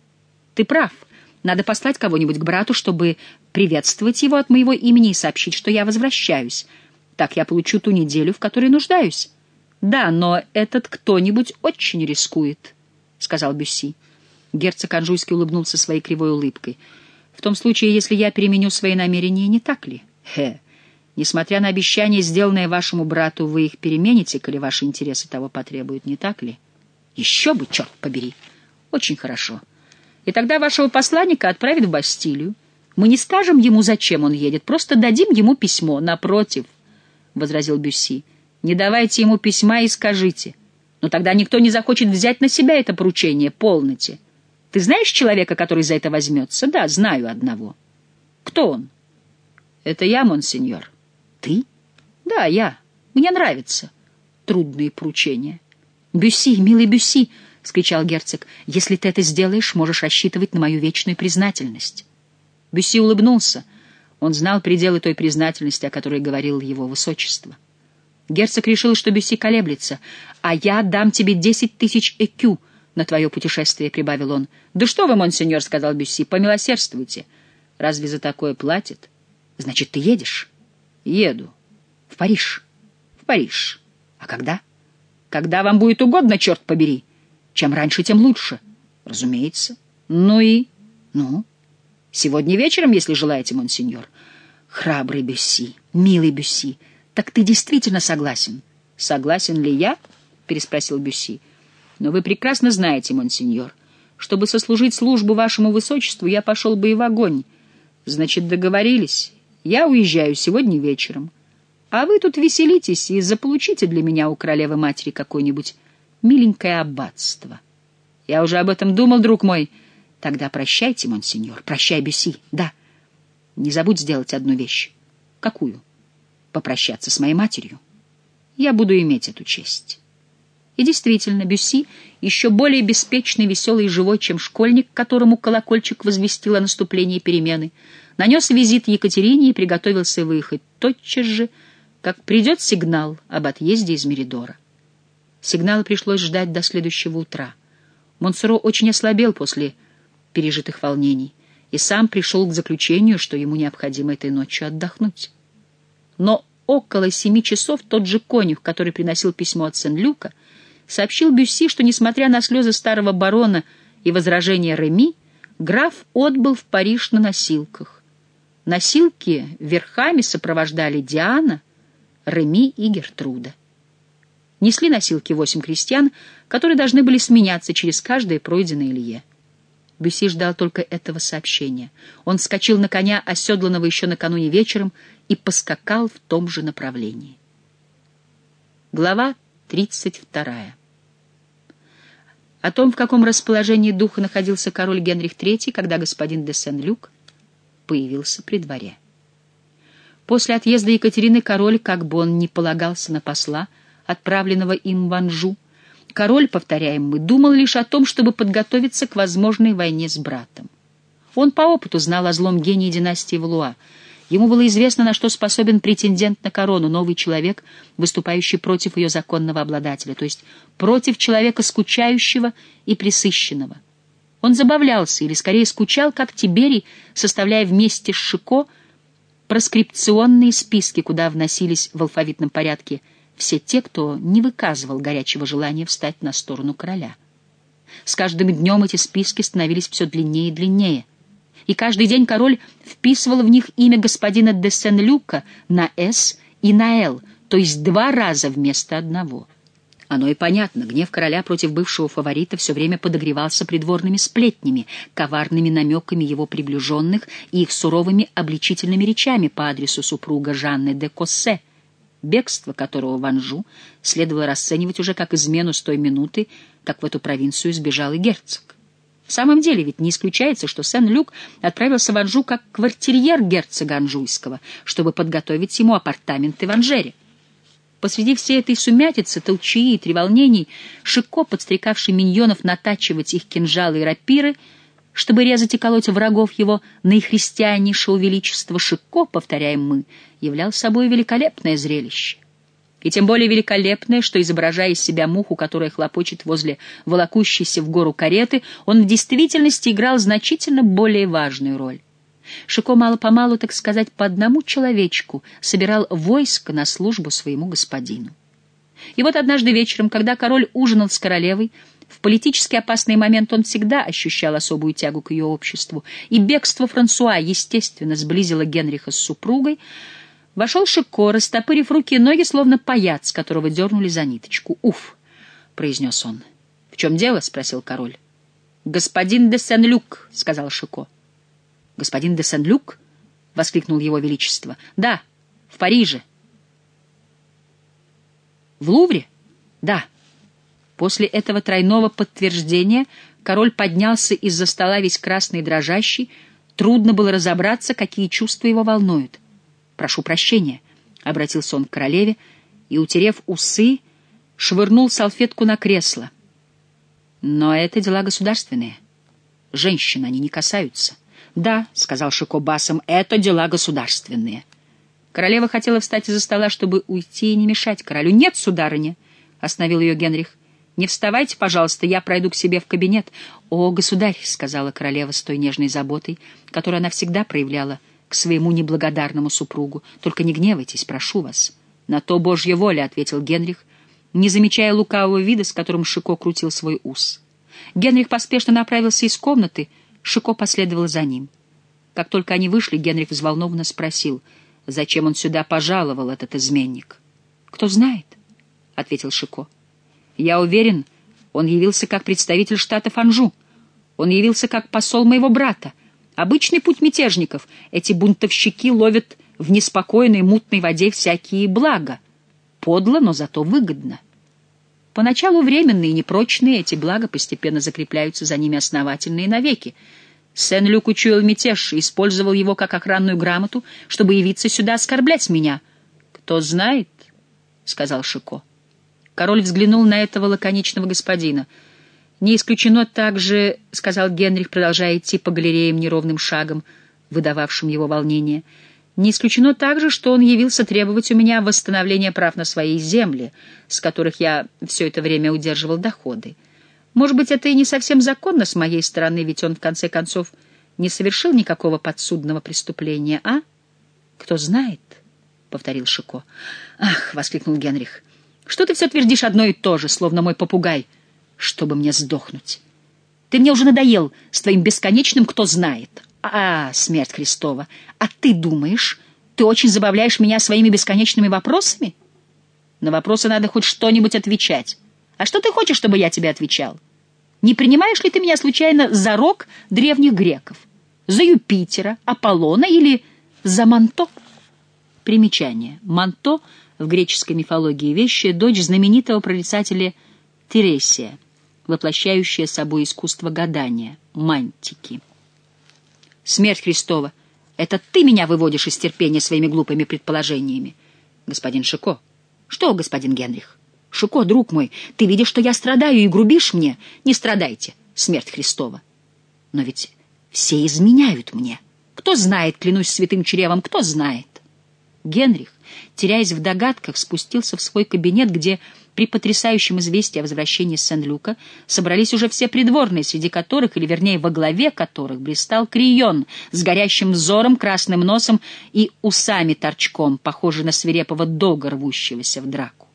«Ты прав. Надо послать кого-нибудь к брату, чтобы приветствовать его от моего имени и сообщить, что я возвращаюсь. Так я получу ту неделю, в которой нуждаюсь». «Да, но этот кто-нибудь очень рискует», — сказал Бюсси. Герцог Анжуйский улыбнулся своей кривой улыбкой. «В том случае, если я переменю свои намерения, не так ли? Хе. Несмотря на обещание, сделанное вашему брату, вы их перемените, коли ваши интересы того потребуют, не так ли? Еще бы, черт побери! Очень хорошо. И тогда вашего посланника отправят в Бастилию. Мы не скажем ему, зачем он едет, просто дадим ему письмо. Напротив, — возразил Бюсси, — не давайте ему письма и скажите. Но тогда никто не захочет взять на себя это поручение, полноте. Ты знаешь человека, который за это возьмется? Да, знаю одного. Кто он? Это я, монсеньор. Ты? Да, я. Мне нравятся трудные поручения. Бюсси, милый Бюсси, — вскричал герцог, — если ты это сделаешь, можешь рассчитывать на мою вечную признательность. Бюсси улыбнулся. Он знал пределы той признательности, о которой говорил его высочество. Герцог решил, что Бюсси колеблется. «А я дам тебе десять тысяч экю на твое путешествие», — прибавил он. «Да что вы, монсеньор», — сказал Бюсси, — «помилосердствуйте. Разве за такое платят?» «Значит, ты едешь?» «Еду. В Париж». «В Париж. А когда?» «Когда вам будет угодно, черт побери. Чем раньше, тем лучше». «Разумеется. Ну и...» «Ну?» «Сегодня вечером, если желаете, монсеньор». «Храбрый Бюсси, милый Бюсси, так ты действительно согласен?» «Согласен ли я?» — переспросил Бюсси. «Но вы прекрасно знаете, монсеньор, чтобы сослужить службу вашему высочеству, я пошел бы и в огонь. Значит, договорились. Я уезжаю сегодня вечером. А вы тут веселитесь и заполучите для меня у королевы-матери какое-нибудь миленькое аббатство». «Я уже об этом думал, друг мой». «Тогда прощайте, монсеньор, прощай, Бюсси, да. Не забудь сделать одну вещь». «Какую?» «Попрощаться с моей матерью. Я буду иметь эту честь». И действительно, Бюсси, еще более беспечный, веселый и живой, чем школьник, которому колокольчик возвестил о наступлении перемены, нанес визит Екатерине и приготовился выехать тотчас же, как придет сигнал об отъезде из Меридора. Сигнала пришлось ждать до следующего утра. Монсоро очень ослабел после пережитых волнений и сам пришел к заключению, что ему необходимо этой ночью отдохнуть. Но около семи часов тот же конюх, который приносил письмо от Сен-Люка, сообщил Бюсси, что, несмотря на слезы старого барона и возражения Реми, граф отбыл в Париж на носилках. Носилки верхами сопровождали Диана, Реми и Гертруда. Несли носилки восемь крестьян, которые должны были сменяться через каждое пройденное лье. Бюсси ждал только этого сообщения. Он вскочил на коня, оседланного еще накануне вечером, и поскакал в том же направлении. Глава тридцать вторая. О том, в каком расположении духа находился король Генрих третий, когда господин де Сен-Люк появился при дворе. После отъезда Екатерины король, как бы он ни полагался на посла, отправленного им в Анжу, король, повторяем мы, думал лишь о том, чтобы подготовиться к возможной войне с братом. Он по опыту знал о злом гении династии Валуа. Ему было известно, на что способен претендент на корону, новый человек, выступающий против ее законного обладателя, то есть против человека скучающего и пресыщенного. Он забавлялся, или скорее скучал, как Тиберий, составляя вместе с Шико проскрипционные списки, куда вносились в алфавитном порядке все те, кто не выказывал горячего желания встать на сторону короля. С каждым днем эти списки становились все длиннее и длиннее, и каждый день король вписывал в них имя господина де Сен-Люка на «С» и на «Л», то есть два раза вместо одного. Оно и понятно, гнев короля против бывшего фаворита все время подогревался придворными сплетнями, коварными намеками его приближенных и их суровыми обличительными речами по адресу супруга Жанны де Коссе, бегство которого в Анжу следовало расценивать уже как измену с той минуты, как в эту провинцию сбежал и герцог. В самом деле ведь не исключается, что Сен-Люк отправился в Анжу как квартирьер герцога Анжуйского, чтобы подготовить ему апартаменты в Анжере. Посреди всей этой сумятицы, толчии и треволнений Шико, подстрекавший миньонов натачивать их кинжалы и рапиры, чтобы резать и колоть врагов его наихристианнейшего величества, Шико, повторяем мы, являл собой великолепное зрелище. И тем более великолепное, что, изображая из себя муху, которая хлопочет возле волокущейся в гору кареты, он в действительности играл значительно более важную роль. Шико мало-помалу, так сказать, по одному человечку собирал войско на службу своему господину. И вот однажды вечером, когда король ужинал с королевой, в политически опасный момент он всегда ощущал особую тягу к ее обществу, и бегство Франсуа, естественно, сблизило Генриха с супругой, вошел Шико, растопырив руки и ноги, словно паяц, которого дернули за ниточку. «Уф!» — произнес он. «В чем дело?» — спросил король. «Господин де Сен-Люк», — сказал Шико. «Господин де Сен-Люк?» — воскликнул его величество. «Да, в Париже». «В Лувре?» «Да». После этого тройного подтверждения король поднялся из-за стола весь красный и дрожащий. Трудно было разобраться, какие чувства его волнуют. «Прошу прощения», — обратился он к королеве и, утерев усы, швырнул салфетку на кресло. «Но это дела государственные. Женщин они не касаются». «Да», — сказал Шико басом, — «это дела государственные». Королева хотела встать из-за стола, чтобы уйти и не мешать королю. «Нет, сударыня», — остановил ее Генрих, — «не вставайте, пожалуйста, я пройду к себе в кабинет». «О, государь», — сказала королева с той нежной заботой, которую она всегда проявляла к своему неблагодарному супругу, — «только не гневайтесь, прошу вас». «На то Божья воля», — ответил Генрих, не замечая лукавого вида, с которым Шико крутил свой ус. Генрих поспешно направился из комнаты, Шико последовал за ним. Как только они вышли, Генрих взволнованно спросил, зачем он сюда пожаловал, этот изменник. «Кто знает», — ответил Шико. «Я уверен, он явился как представитель штатов Анжу. Он явился как посол моего брата. Обычный путь мятежников. Эти бунтовщики ловят в неспокойной мутной воде всякие блага. Подло, но зато выгодно. Поначалу временные и непрочные, эти блага постепенно закрепляются за ними основательно и навеки. Сен-Люк учуял мятеж и использовал его как охранную грамоту, чтобы явиться сюда оскорблять меня». «Кто знает», — сказал Шико. Король взглянул на этого лаконичного господина. «Не исключено также», — сказал Генрих, продолжая идти по галереям неровным шагом, выдававшим его волнение, — «не исключено также, что он явился требовать у меня восстановления прав на своей земле, с которых я все это время удерживал доходы. Может быть, это и не совсем законно с моей стороны, ведь он, в конце концов, не совершил никакого подсудного преступления, а?» «Кто знает», — повторил Шико. «Ах», — воскликнул Генрих, — «что ты все твердишь одно и то же, словно мой попугай, чтобы мне сдохнуть? Ты мне уже надоел с твоим бесконечным «кто знает». А, смерть Христова, а ты думаешь, ты очень забавляешь меня своими бесконечными вопросами? На вопросы надо хоть что-нибудь отвечать. А что ты хочешь, чтобы я тебе отвечал? Не принимаешь ли ты меня случайно за рок древних греков? За Юпитера, Аполлона или за Манто?» Примечание. Манто в греческой мифологии вещая дочь знаменитого прорицателя Тересия, воплощающая собой искусство гадания, мантики. «Смерть Христова! Это ты меня выводишь из терпения своими глупыми предположениями. Господин Шико. Что, господин Генрих? Шико, друг мой, ты видишь, что я страдаю и грубишь мне? Не страдайте, смерть Христова. Но ведь все изменяют мне. Кто знает, клянусь святым чревом, кто знает? Генрих, теряясь в догадках, спустился в свой кабинет, где при потрясающем известии о возвращении Сен-Люка собрались уже все придворные, среди которых, или вернее во главе которых, блистал Крийон с горящим взором, красным носом и усами торчком, похожий на свирепого дога, рвущегося в драку.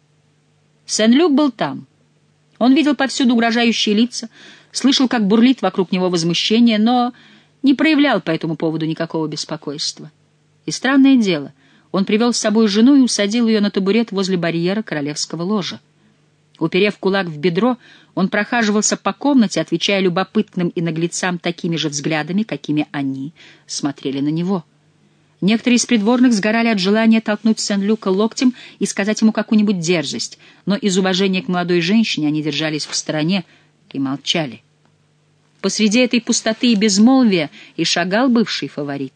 Сен-Люк был там. Он видел повсюду угрожающие лица, слышал, как бурлит вокруг него возмущение, но не проявлял по этому поводу никакого беспокойства. И странное дело, он привел с собой жену и усадил ее на табурет возле барьера королевского ложа. Уперев кулак в бедро, он прохаживался по комнате, отвечая любопытным и наглецам такими же взглядами, какими они смотрели на него. Некоторые из придворных сгорали от желания толкнуть Сен-Люка локтем и сказать ему какую-нибудь дерзость, но из уважения к молодой женщине они держались в стороне и молчали. Посреди этой пустоты и безмолвия и шагал бывший фаворит.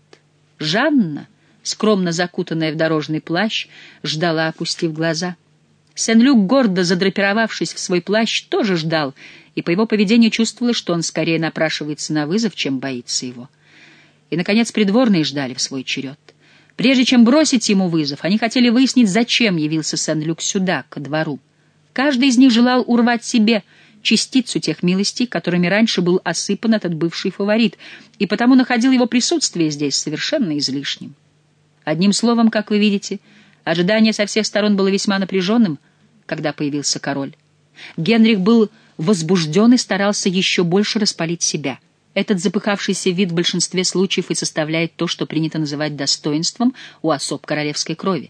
Жанна, скромно закутанная в дорожный плащ, ждала, опустив глаза. Сен-Люк, гордо задрапировавшись в свой плащ, тоже ждал, и по его поведению чувствовалось, что он скорее напрашивается на вызов, чем боится его. И, наконец, придворные ждали в свой черед. Прежде чем бросить ему вызов, они хотели выяснить, зачем явился Сен-Люк сюда, ко двору. Каждый из них желал урвать себе частицу тех милостей, которыми раньше был осыпан этот бывший фаворит, и потому находил его присутствие здесь совершенно излишним. Одним словом, как вы видите, ожидание со всех сторон было весьма напряженным, когда появился король. Генрих был возбужден и старался еще больше распалить себя. Этот запыхавшийся вид в большинстве случаев и составляет то, что принято называть достоинством у особ королевской крови.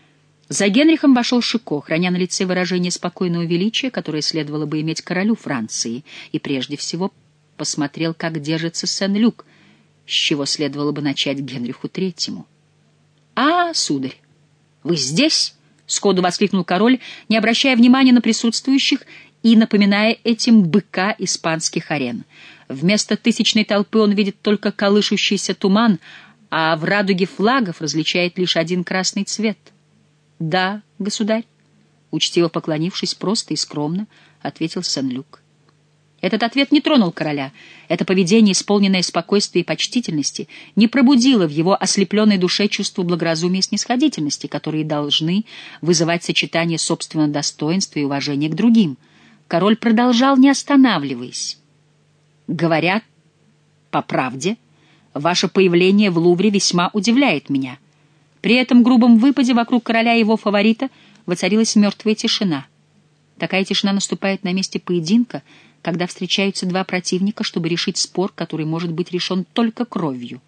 За Генрихом вошел Шико, храня на лице выражение спокойного величия, которое следовало бы иметь королю Франции, и прежде всего посмотрел, как держится Сен-Люк, с чего следовало бы начать Генриху Третьему. «А, сударь, вы здесь?» — сходу воскликнул король, не обращая внимания на присутствующих и напоминая этим быка испанских арен. Вместо тысячной толпы он видит только колышущийся туман, а в радуге флагов различает лишь один красный цвет. «Да, государь», — учтиво поклонившись просто и скромно, ответил Сен-Люк. Этот ответ не тронул короля. Это поведение, исполненное спокойствия и почтительности, не пробудило в его ослепленной душе чувство благоразумия и снисходительности, которые должны вызывать сочетание собственного достоинства и уважения к другим. Король продолжал, не останавливаясь. «Говорят, по правде, ваше появление в Лувре весьма удивляет меня». При этом грубом выпаде вокруг короля и его фаворита воцарилась мертвая тишина. Такая тишина наступает на месте поединка, когда встречаются два противника, чтобы решить спор, который может быть решен только кровью.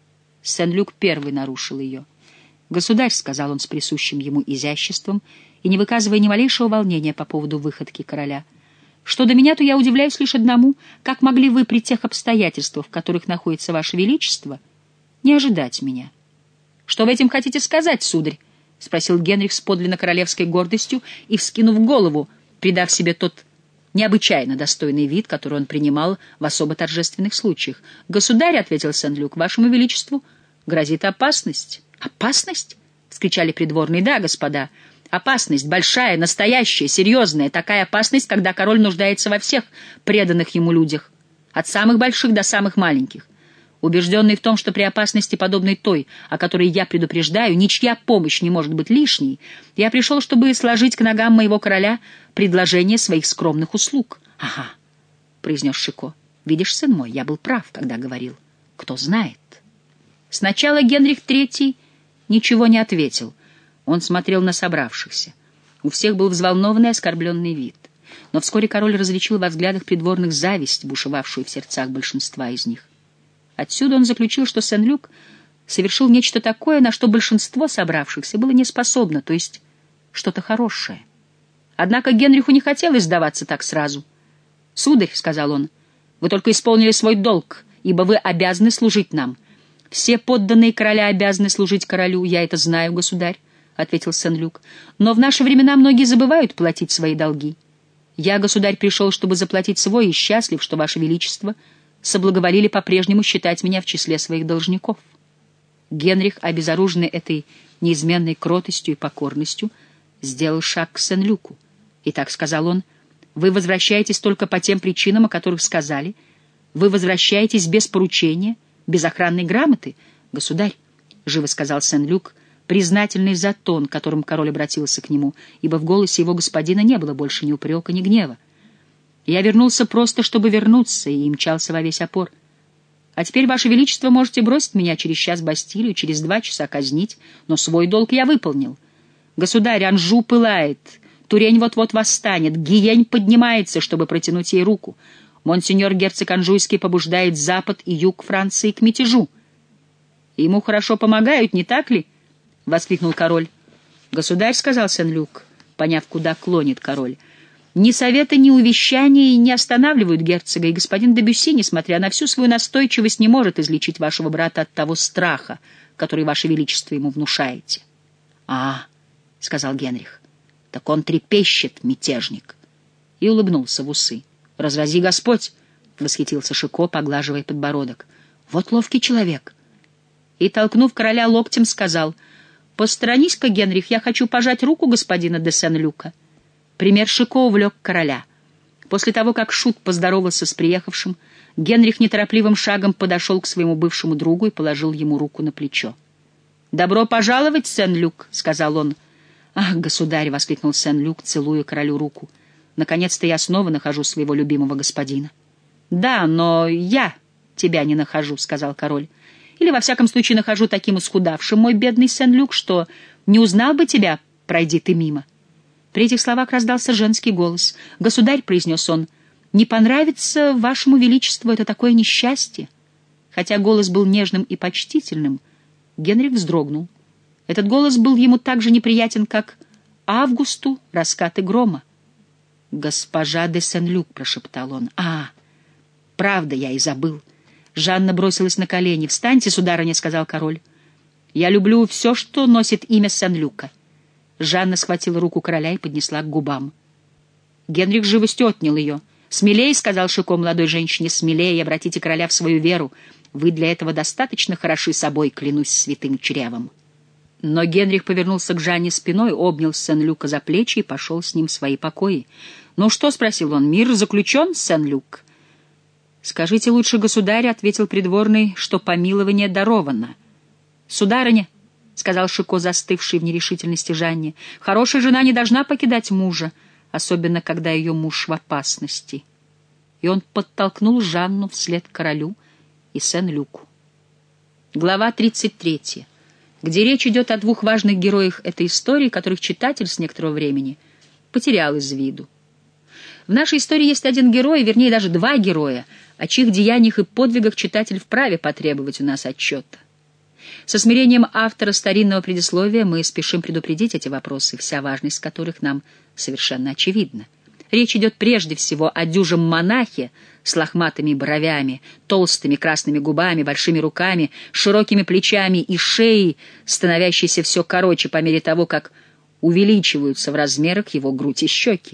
Сен-Люк первый нарушил ее. «Государь», — сказал он с присущим ему изяществом и не выказывая ни малейшего волнения по поводу выходки короля, «что до меня, то я удивляюсь лишь одному, как могли вы при тех обстоятельствах, в которых находится ваше величество, не ожидать меня». «Что вы этим хотите сказать, сударь?» — спросил Генрих с подлинно королевской гордостью и, вскинув голову, придав себе тот необычайно достойный вид, который он принимал в особо торжественных случаях. «Государь», — ответил Сен-Люк, — «вашему величеству грозит опасность». «Опасность?» — вскричали придворные. «Да, господа, опасность большая, настоящая, серьезная, такая опасность, когда король нуждается во всех преданных ему людях, от самых больших до самых маленьких. Убежденный в том, что при опасности, подобной той, о которой я предупреждаю, ничья помощь не может быть лишней, я пришел, чтобы сложить к ногам моего короля предложение своих скромных услуг». «Ага», — произнес Шико, — «видишь, сын мой, я был прав, когда говорил. Кто знает». Сначала Генрих Третий ничего не ответил. Он смотрел на собравшихся. У всех был взволнованный и оскорбленный вид. Но вскоре король различил во взглядах придворных зависть, бушевавшую в сердцах большинства из них. Отсюда он заключил, что Сен-Люк совершил нечто такое, на что большинство собравшихся было не способно, то есть что-то хорошее. Однако Генриху не хотелось сдаваться так сразу. «Сударь», — сказал он, — «вы только исполнили свой долг, ибо вы обязаны служить нам. Все подданные короля обязаны служить королю, я это знаю, государь», — ответил Сен-Люк. «Но в наши времена многие забывают платить свои долги. Я, государь, пришел, чтобы заплатить свой, и счастлив, что ваше величество соблаговолили по-прежнему считать меня в числе своих должников». Генрих, обезоруженный этой неизменной кротостью и покорностью, сделал шаг к Сен-Люку. «И так», — сказал он, — «вы возвращаетесь только по тем причинам, о которых сказали? Вы возвращаетесь без поручения, без охранной грамоты?» «Государь», — живо сказал Сен-Люк, признательный за тон, которым король обратился к нему, ибо в голосе его господина не было больше ни упрека, ни гнева. «Я вернулся просто, чтобы вернуться, и мчался во весь опор. А теперь, Ваше Величество, можете бросить меня через час в Бастилию, через два часа казнить, но свой долг я выполнил. Государь, Анжу пылает, Турень вот-вот восстанет, Гиень поднимается, чтобы протянуть ей руку. Монсеньор герцог Анжуйский побуждает запад и юг Франции к мятежу. Ему хорошо помогают, не так ли?» — воскликнул король. «Государь», — сказал Сен-Люк, поняв, куда клонит король, — «ни советы, ни увещания не останавливают герцога, и господин де Бюсси, несмотря на всю свою настойчивость, не может излечить вашего брата от того страха, который, Ваше Величество, ему внушаете». «А, — сказал Генрих, — так он трепещет, мятежник», и улыбнулся в усы. «Разрази Господь!» — восхитился Шико, поглаживая подбородок. «Вот ловкий человек!» И, толкнув короля локтем, сказал: «Посторонись-ка, Генрих, я хочу пожать руку господина де Сен-Люка». Пример Шико увлек короля. После того, как шут поздоровался с приехавшим, Генрих неторопливым шагом подошел к своему бывшему другу и положил ему руку на плечо. «Добро пожаловать, Сен-Люк», — сказал он. «Ах, государь!» — воскликнул Сен-Люк, целуя королю руку. «Наконец-то я снова нахожу своего любимого господина». «Да, но я тебя не нахожу», — сказал король. «Или, во всяком случае, нахожу таким исхудавшим, мой бедный Сен-Люк, что не узнал бы тебя, пройди ты мимо». При этих словах раздался женский голос. «Государь», — произнес он, — «не понравится вашему величеству это такое несчастье». Хотя голос был нежным и почтительным, Генрих вздрогнул. Этот голос был ему так же неприятен, как Августу раскаты грома. «Госпожа де Сен-Люк», — прошептал он. «А, правда, я и забыл». Жанна бросилась на колени. «Встаньте, сударыня», — сказал король. «Я люблю все, что носит имя Сен-Люка». Жанна схватила руку короля и поднесла к губам. Генрих живостью отнял ее. «Смелее», — сказал Шико молодой женщине, — «смелее, обратите короля в свою веру. Вы для этого достаточно хороши собой, клянусь святым чревом». Но Генрих повернулся к Жанне спиной, обнял Сен-Люка за плечи и пошел с ним в свои покои. «Ну что?» — спросил он. «Мир заключен, Сен-Люк?» «Скажите лучше, государь», — ответил придворный, — «что помилование даровано». «Сударыня», — сказал Шико, застывший в нерешительности Жанне, — «хорошая жена не должна покидать мужа, особенно когда ее муж в опасности». И он подтолкнул Жанну вслед королю и Сен-Люку. Глава тридцать третья, где речь идет о двух важных героях этой истории, которых читатель с некоторого времени потерял из виду. В нашей истории есть один герой, вернее, даже два героя, о чьих деяниях и подвигах читатель вправе потребовать у нас отчета. Со смирением автора старинного предисловия мы спешим предупредить эти вопросы, вся важность которых нам совершенно очевидна. Речь идет прежде всего о дюжем монахе с лохматыми бровями, толстыми красными губами, большими руками, широкими плечами и шеей, становящейся все короче по мере того, как увеличиваются в размерах его грудь и щеки.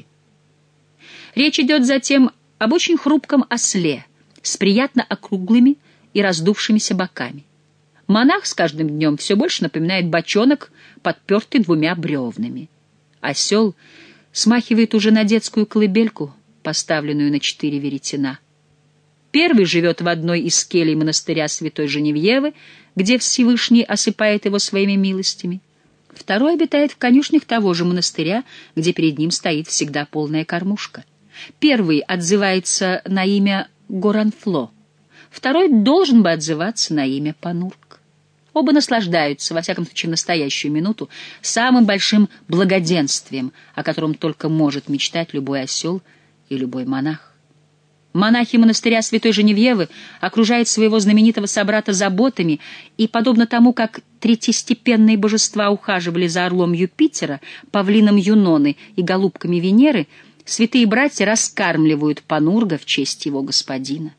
Речь идет затем об очень хрупком осле с приятно округлыми и раздувшимися боками. Монах с каждым днем все больше напоминает бочонок, подпертый двумя бревнами. Осел смахивает уже на детскую колыбельку, поставленную на четыре веретена. Первый живет в одной из келей монастыря святой Женевьевы, где Всевышний осыпает его своими милостями. Второй обитает в конюшнях того же монастыря, где перед ним стоит всегда полная кормушка. Первый отзывается на имя Горанфло, второй должен бы отзываться на имя Панурк. Оба наслаждаются, во всяком случае в настоящую минуту, самым большим благоденствием, о котором только может мечтать любой осел и любой монах. Монахи монастыря святой Женевьевы окружают своего знаменитого собрата заботами, и, подобно тому, как третьестепенные божества ухаживали за орлом Юпитера, павлином Юноны и голубками Венеры, святые братья раскармливают Панурга в честь его господина.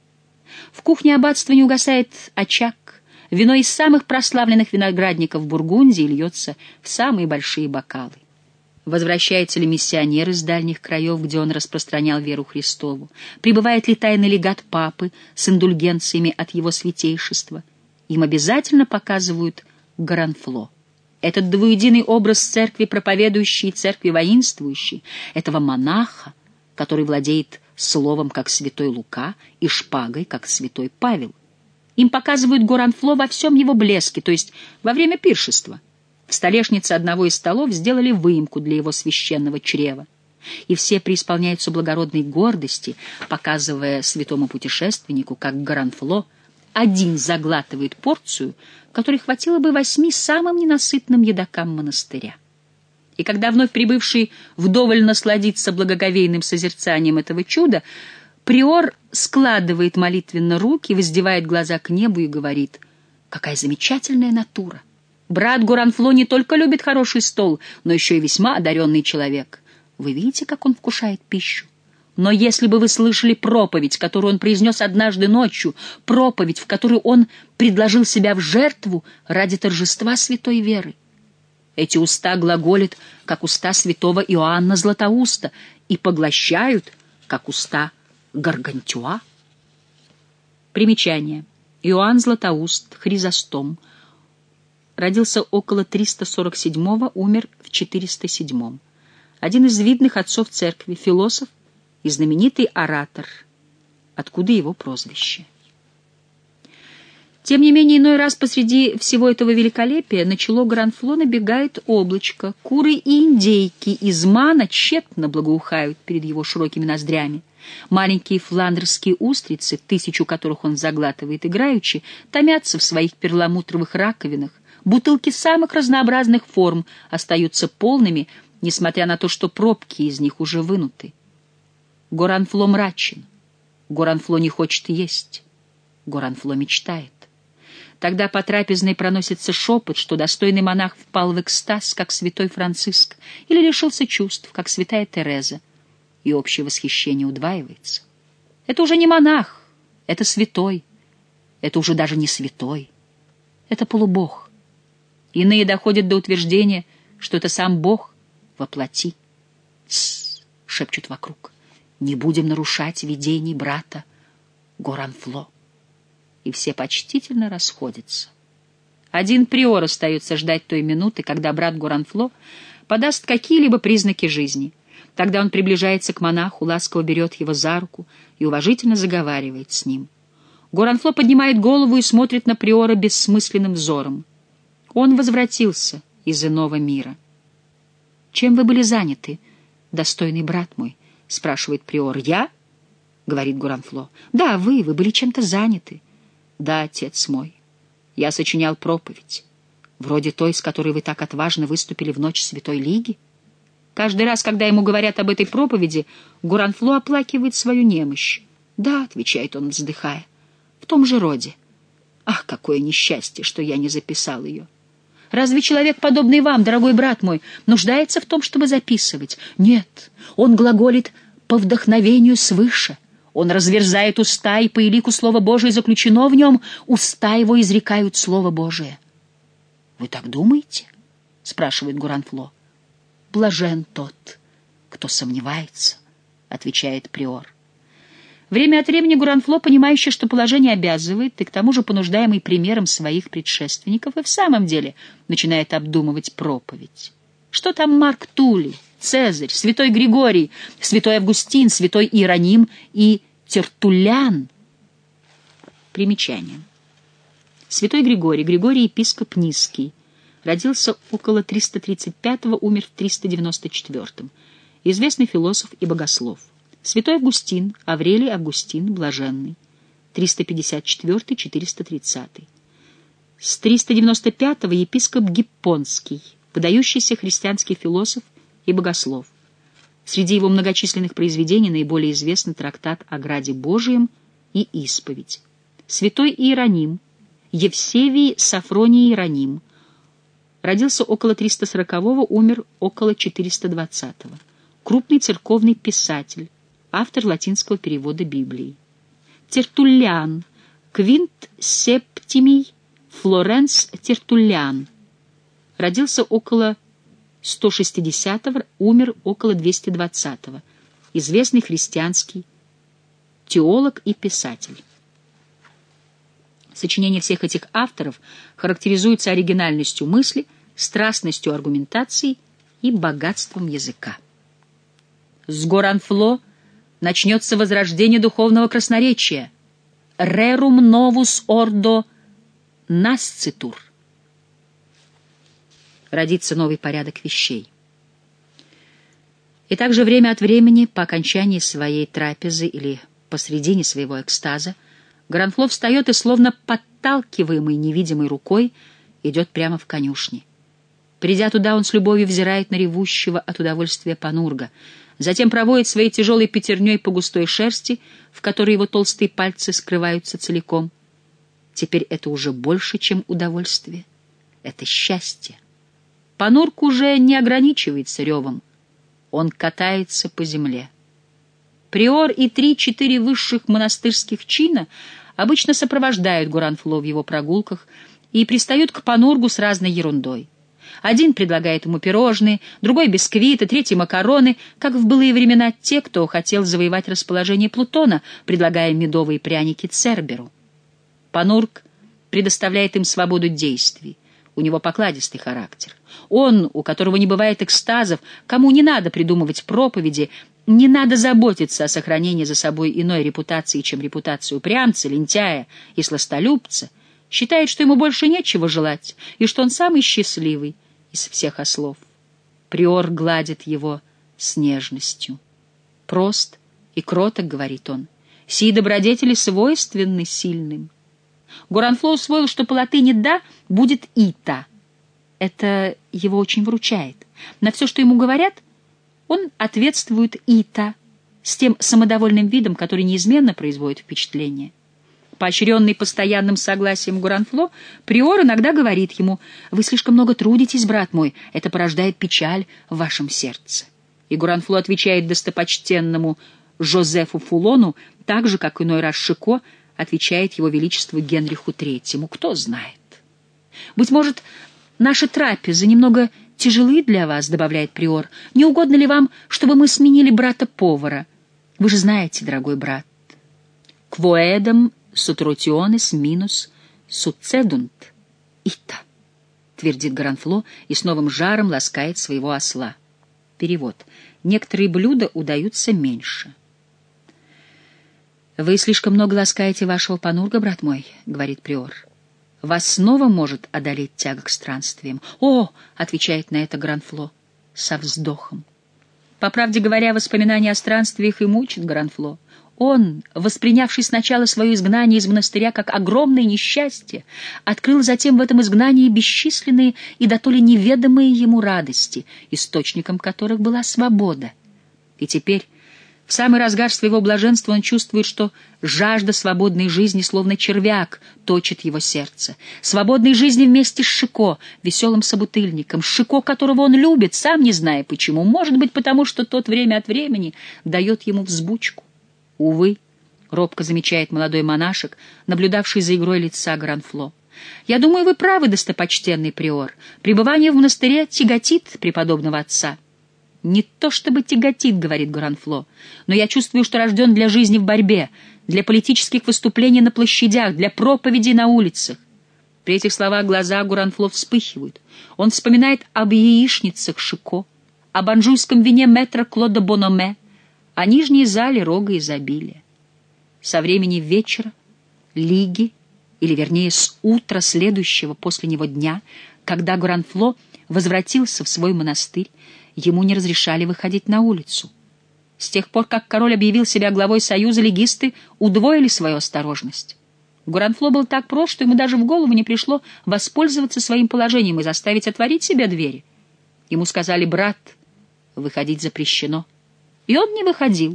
В кухне аббатства не угасает очаг, вино из самых прославленных виноградников Бургундии льется в самые большие бокалы. Возвращается ли миссионер из дальних краев, где он распространял веру Христову? Прибывает ли тайный легат папы с индульгенциями от его святейшества? им обязательно показывают Горанфло. Этот двуединый образ церкви проповедующей и церкви воинствующей, этого монаха, который владеет словом, как святой Лука, и шпагой, как святой Павел. Им показывают Горанфло во всем его блеске, то есть во время пиршества. В столешнице одного из столов сделали выемку для его священного чрева, и все преисполняются благородной гордости, показывая святому путешественнику, как Горанфло один заглатывает порцию, которой хватило бы восьми самым ненасытным едокам монастыря. И когда вновь прибывший вдоволь насладится благоговейным созерцанием этого чуда, приор складывает молитвенно руки, воздевает глаза к небу и говорит: «Какая замечательная натура! Брат Горанфло не только любит хороший стол, но еще и весьма одаренный человек. Вы видите, как он вкушает пищу? Но если бы вы слышали проповедь, которую он произнес однажды ночью, проповедь, в которой он предложил себя в жертву ради торжества святой веры. Эти уста глаголят, как уста святого Иоанна Златоуста, и поглощают, как уста Гаргантюа». Примечание. Иоанн Златоуст, Хризостом. Родился около триста сорок седьмого, умер в четыреста седьмом. Один из видных отцов церкви, философ и знаменитый оратор, откуда его прозвище. Тем не менее, иной раз посреди всего этого великолепия на чело Горанфло набегает облачко. Куры и индейки из мана тщетно благоухают перед его широкими ноздрями. Маленькие фландерские устрицы, тысячу которых он заглатывает играючи, томятся в своих перламутровых раковинах. Бутылки самых разнообразных форм остаются полными, несмотря на то, что пробки из них уже вынуты. Горанфло мрачен. Горанфло не хочет есть. Горанфло мечтает. Тогда по трапезной проносится шепот, что достойный монах впал в экстаз, как святой Франциск, или лишился чувств, как святая Тереза, и общее восхищение удваивается. Это уже не монах, это святой, это уже даже не святой, это полубог. Иные доходят до утверждения, что это сам Бог во плоти. «Тссс!» — шепчут вокруг. «Не будем нарушать видений брата Горанфло». И все почтительно расходятся. Один приор остается ждать той минуты, когда брат Горанфло подаст какие-либо признаки жизни. Тогда он приближается к монаху, ласково берет его за руку и уважительно заговаривает с ним. Горанфло поднимает голову и смотрит на приора бессмысленным взором. Он возвратился из иного мира. «Чем вы были заняты, достойный брат мой?» — спрашивает приор. «Я?» — говорит Горанфло. «Да, вы, вы были чем-то заняты». «Да, отец мой, я сочинял проповедь, вроде той, с которой вы так отважно выступили в ночь Святой Лиги». Каждый раз, когда ему говорят об этой проповеди, Горанфло оплакивает свою немощь. «Да», — отвечает он, вздыхая, — «в том же роде. Ах, какое несчастье, что я не записал ее! Разве человек, подобный вам, дорогой брат мой, нуждается в том, чтобы записывать? Нет, он глаголит по вдохновению свыше. Он разверзает уста, и по элику Слова Божие заключено в нем, уста его изрекают Слово Божие». «Вы так думаете?» — спрашивает Горанфло. «Блажен тот, кто сомневается», — отвечает приор. Время от времени Горанфло, понимающий, что положение обязывает, и к тому же понуждаемый примером своих предшественников, и в самом деле начинает обдумывать проповедь. Что там Марк Туллий, Цезарь, святой Григорий, святой Августин, святой Иероним и Тертуллян? Примечание. Святой Григорий, Григорий епископ Низкий, родился около триста тридцать пятого, умер в триста девяносто четвёртом. Известный философ и богослов. Святой Августин, Аврелий Августин, блаженный, триста пятьдесят четвёртый — четыреста тридцатый. С триста девяносто пятого епископ Гиппонский, выдающийся христианский философ и богослов. Среди его многочисленных произведений наиболее известны трактат о Граде Божием и Исповедь. Святой Иероним, Евсевий Сафроний Иероним, родился около триста сорокового, умер около четыреста двадцатого. Крупный церковный писатель, автор латинского перевода Библии. Тертуллян, Квинт Септимий Флоренс Тертуллян, родился около сто шестидесятого, умер около двухсот двадцатого. Известный христианский теолог и писатель. Сочинения всех этих авторов характеризуются оригинальностью мысли, страстностью аргументации и богатством языка. С Горанфло начнется возрождение духовного красноречия. «Rerum novus ordo nascitur». Родится новый порядок вещей. И также время от времени, по окончании своей трапезы или посредине своего экстаза, Горанфло встает и, словно подталкиваемый невидимой рукой, идет прямо в конюшни. Придя туда, он с любовью взирает на ревущего от удовольствия панурга, затем проводит своей тяжелой пятерней по густой шерсти, в которой его толстые пальцы скрываются целиком. Теперь это уже больше, чем удовольствие. Это счастье. Панург уже не ограничивается ревом. Он катается по земле. Приор и три-четыре высших монастырских чина обычно сопровождают Горанфло в его прогулках и пристают к панургу с разной ерундой. Один предлагает ему пирожные, другой — бисквиты, третий — макароны, как в былые времена те, кто хотел завоевать расположение Плутона, предлагая медовые пряники Церберу. Панург предоставляет им свободу действий. У него покладистый характер. Он, у которого не бывает экстазов, кому не надо придумывать проповеди, не надо заботиться о сохранении за собой иной репутации, чем репутации упрямца, лентяя и сластолюбца, считает, что ему больше нечего желать, и что он самый счастливый из всех ослов. Приор гладит его с нежностью. «Прост и кроток, — говорит он, — сии добродетели свойственны сильным». Горанфло усвоил, что по латыни «да» будет «ита». Это его очень выручает. На все, что ему говорят, он ответствует «ита» с тем самодовольным видом, который неизменно производит впечатление. Поощренный постоянным согласием Горанфло, приор иногда говорит ему: «Вы слишком много трудитесь, брат мой, это порождает печаль в вашем сердце». И Горанфло отвечает достопочтенному Жозефу Фулону так же, как иной раз Шико отвечает его величеству Генриху Третьему. Кто знает. «Быть может, наши трапезы немного тяжелы для вас, — добавляет приор. — Не угодно ли вам, чтобы мы сменили брата-повара? Вы же знаете, дорогой брат, «Quoedam sutrotiones minus succedunt ita», — твердит Горанфло и с новым жаром ласкает своего осла. Перевод. «Некоторые блюда удаются меньше». «Вы слишком много ласкаете вашего панурга, брат мой, — говорит приор. Вас снова может одолеть тяга к странствиям». «О!» — отвечает на это Горанфло со вздохом. По правде говоря, воспоминания о странствиях и мучат Горанфло. Он, воспринявший сначала свое изгнание из монастыря как огромное несчастье, открыл затем в этом изгнании бесчисленные и дотоле неведомые ему радости, источником которых была свобода. И теперь, в самый разгар своего блаженства, он чувствует, что жажда свободной жизни, словно червяк, точит его сердце. Свободной жизни вместе с Шико, веселым собутыльником, Шико, которого он любит, сам не зная почему, может быть, потому что тот время от времени дает ему взбучку. «Увы», — робко замечает молодой монашек, наблюдавший за игрой лица Горанфло. «Я думаю, вы правы, достопочтенный приор. Пребывание в монастыре тяготит преподобного отца». «Не то чтобы тяготит, — говорит Горанфло, — но я чувствую, что рожден для жизни в борьбе, для политических выступлений на площадях, для проповедей на улицах». При этих словах глаза Горанфло вспыхивают. Он вспоминает об яичницах Шико, об анжуйском вине мэтра Клода Бономе, о нижней зале рога изобилия. Со времени вечера, лиги, или вернее с утра следующего после него дня, когда Горанфло возвратился в свой монастырь, ему не разрешали выходить на улицу. С тех пор, как король объявил себя главой союза, легисты удвоили свою осторожность. Горанфло был так прост, что ему даже в голову не пришло воспользоваться своим положением и заставить отворить себе двери. Ему сказали: «Брат, выходить запрещено». И он не выходил.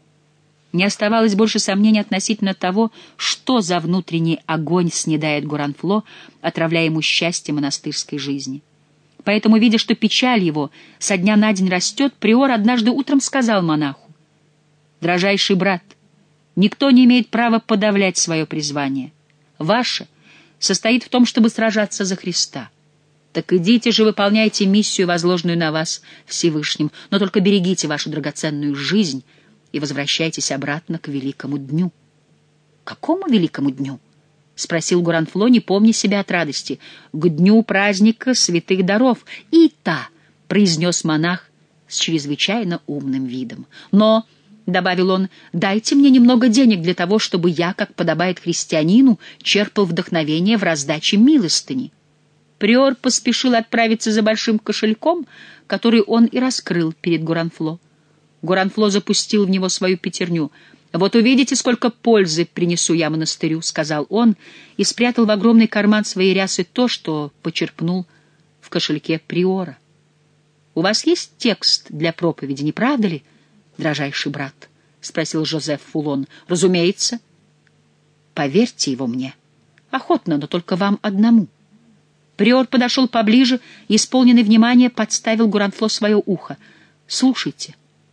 Не оставалось больше сомнений относительно того, что за внутренний огонь снедает Горанфло, отравляя ему счастье монастырской жизни. Поэтому, видя, что печаль его со дня на день растет, приор однажды утром сказал монаху: «Дражайший брат, никто не имеет права подавлять свое призвание. Ваше состоит в том, чтобы сражаться за Христа. Так идите же, выполняйте миссию, возложенную на вас Всевышним, но только берегите вашу драгоценную жизнь и возвращайтесь обратно к великому дню». «Какому великому дню?» — спросил Гуранфло, не помня себя от радости. — К дню праздника святых даров. — И-та, — произнес монах с чрезвычайно умным видом. — Но, — добавил он, — дайте мне немного денег для того, чтобы я, как подобает христианину, черпал вдохновение в раздаче милостыни. Приор поспешил отправиться за большим кошельком, который он и раскрыл перед Гуранфло. Гуранфло запустил в него свою пятерню. «Вот увидите, сколько пользы принесу я монастырю», — сказал он, и спрятал в огромный карман своей рясы то, что почерпнул в кошельке приора. «У вас есть текст для проповеди, не правда ли, дрожайший брат?» — спросил Жозеф Фулон. «Разумеется». «Поверьте его мне. Охотно, но только вам одному». Приор подошел поближе и, исполненный внимания, подставил Гуранфло свое ухо. «Слушайте».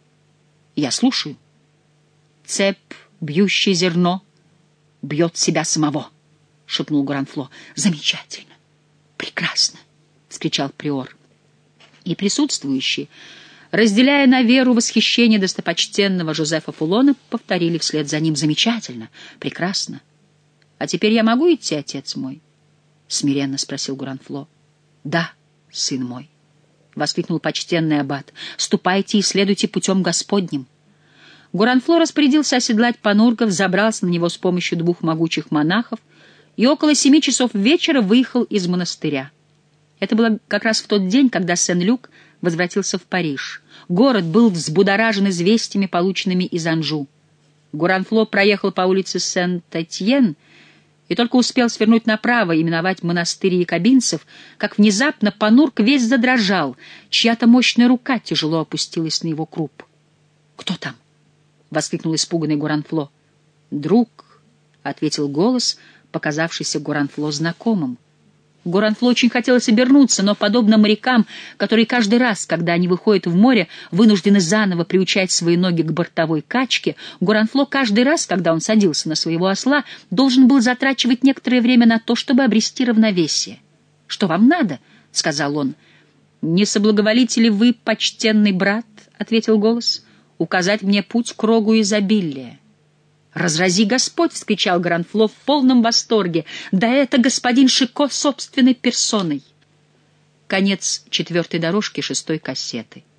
«Я слушаю». «Цепь, бьющее зерно, бьет себя самого», — шепнул Гуранфло. «Замечательно! Прекрасно!» — вскричал приор. И присутствующие, разделяя на веру восхищение достопочтенного Жозефа Фулона, повторили вслед за ним: «Замечательно! Прекрасно! А теперь я могу идти, отец мой?» — смиренно спросил Гуранфло. «Да, сын мой», — воскликнул почтенный аббат, — «ступайте и следуйте путем Господним». Гуранфло распорядился оседлать Панурга, взобрался на него с помощью двух могучих монахов и около семи часов вечера выехал из монастыря. Это было как раз в тот день, когда Сен-Люк возвратился в Париж. Город был взбудоражен известиями, полученными из Анжу. Гуранфло проехал по улице Сент-Этьен и только успел свернуть направо и миновать монастырь якобинцев, как внезапно Панург весь задрожал, чья-то мощная рука тяжело опустилась на его круп. «Кто там?» — воскликнул испуганный Гуранфло. «Друг», — ответил голос, показавшийся Гуранфло знакомым. Гуранфло очень хотелось обернуться, но, подобно морякам, которые каждый раз, когда они выходят в море, вынуждены заново приучать свои ноги к бортовой качке, Гуранфло каждый раз, когда он садился на своего осла, должен был затрачивать некоторое время на то, чтобы обрести равновесие. «Что вам надо?» — сказал он. «Не соблаговолите ли вы, почтенный брат, — ответил голос, — указать мне путь к рогу изобилия?» «Разрази Господь!» — вскричал Гуранфло в полном восторге. «Да это господин Шико собственной персоной!» Конец четвертой дорожки шестой кассеты.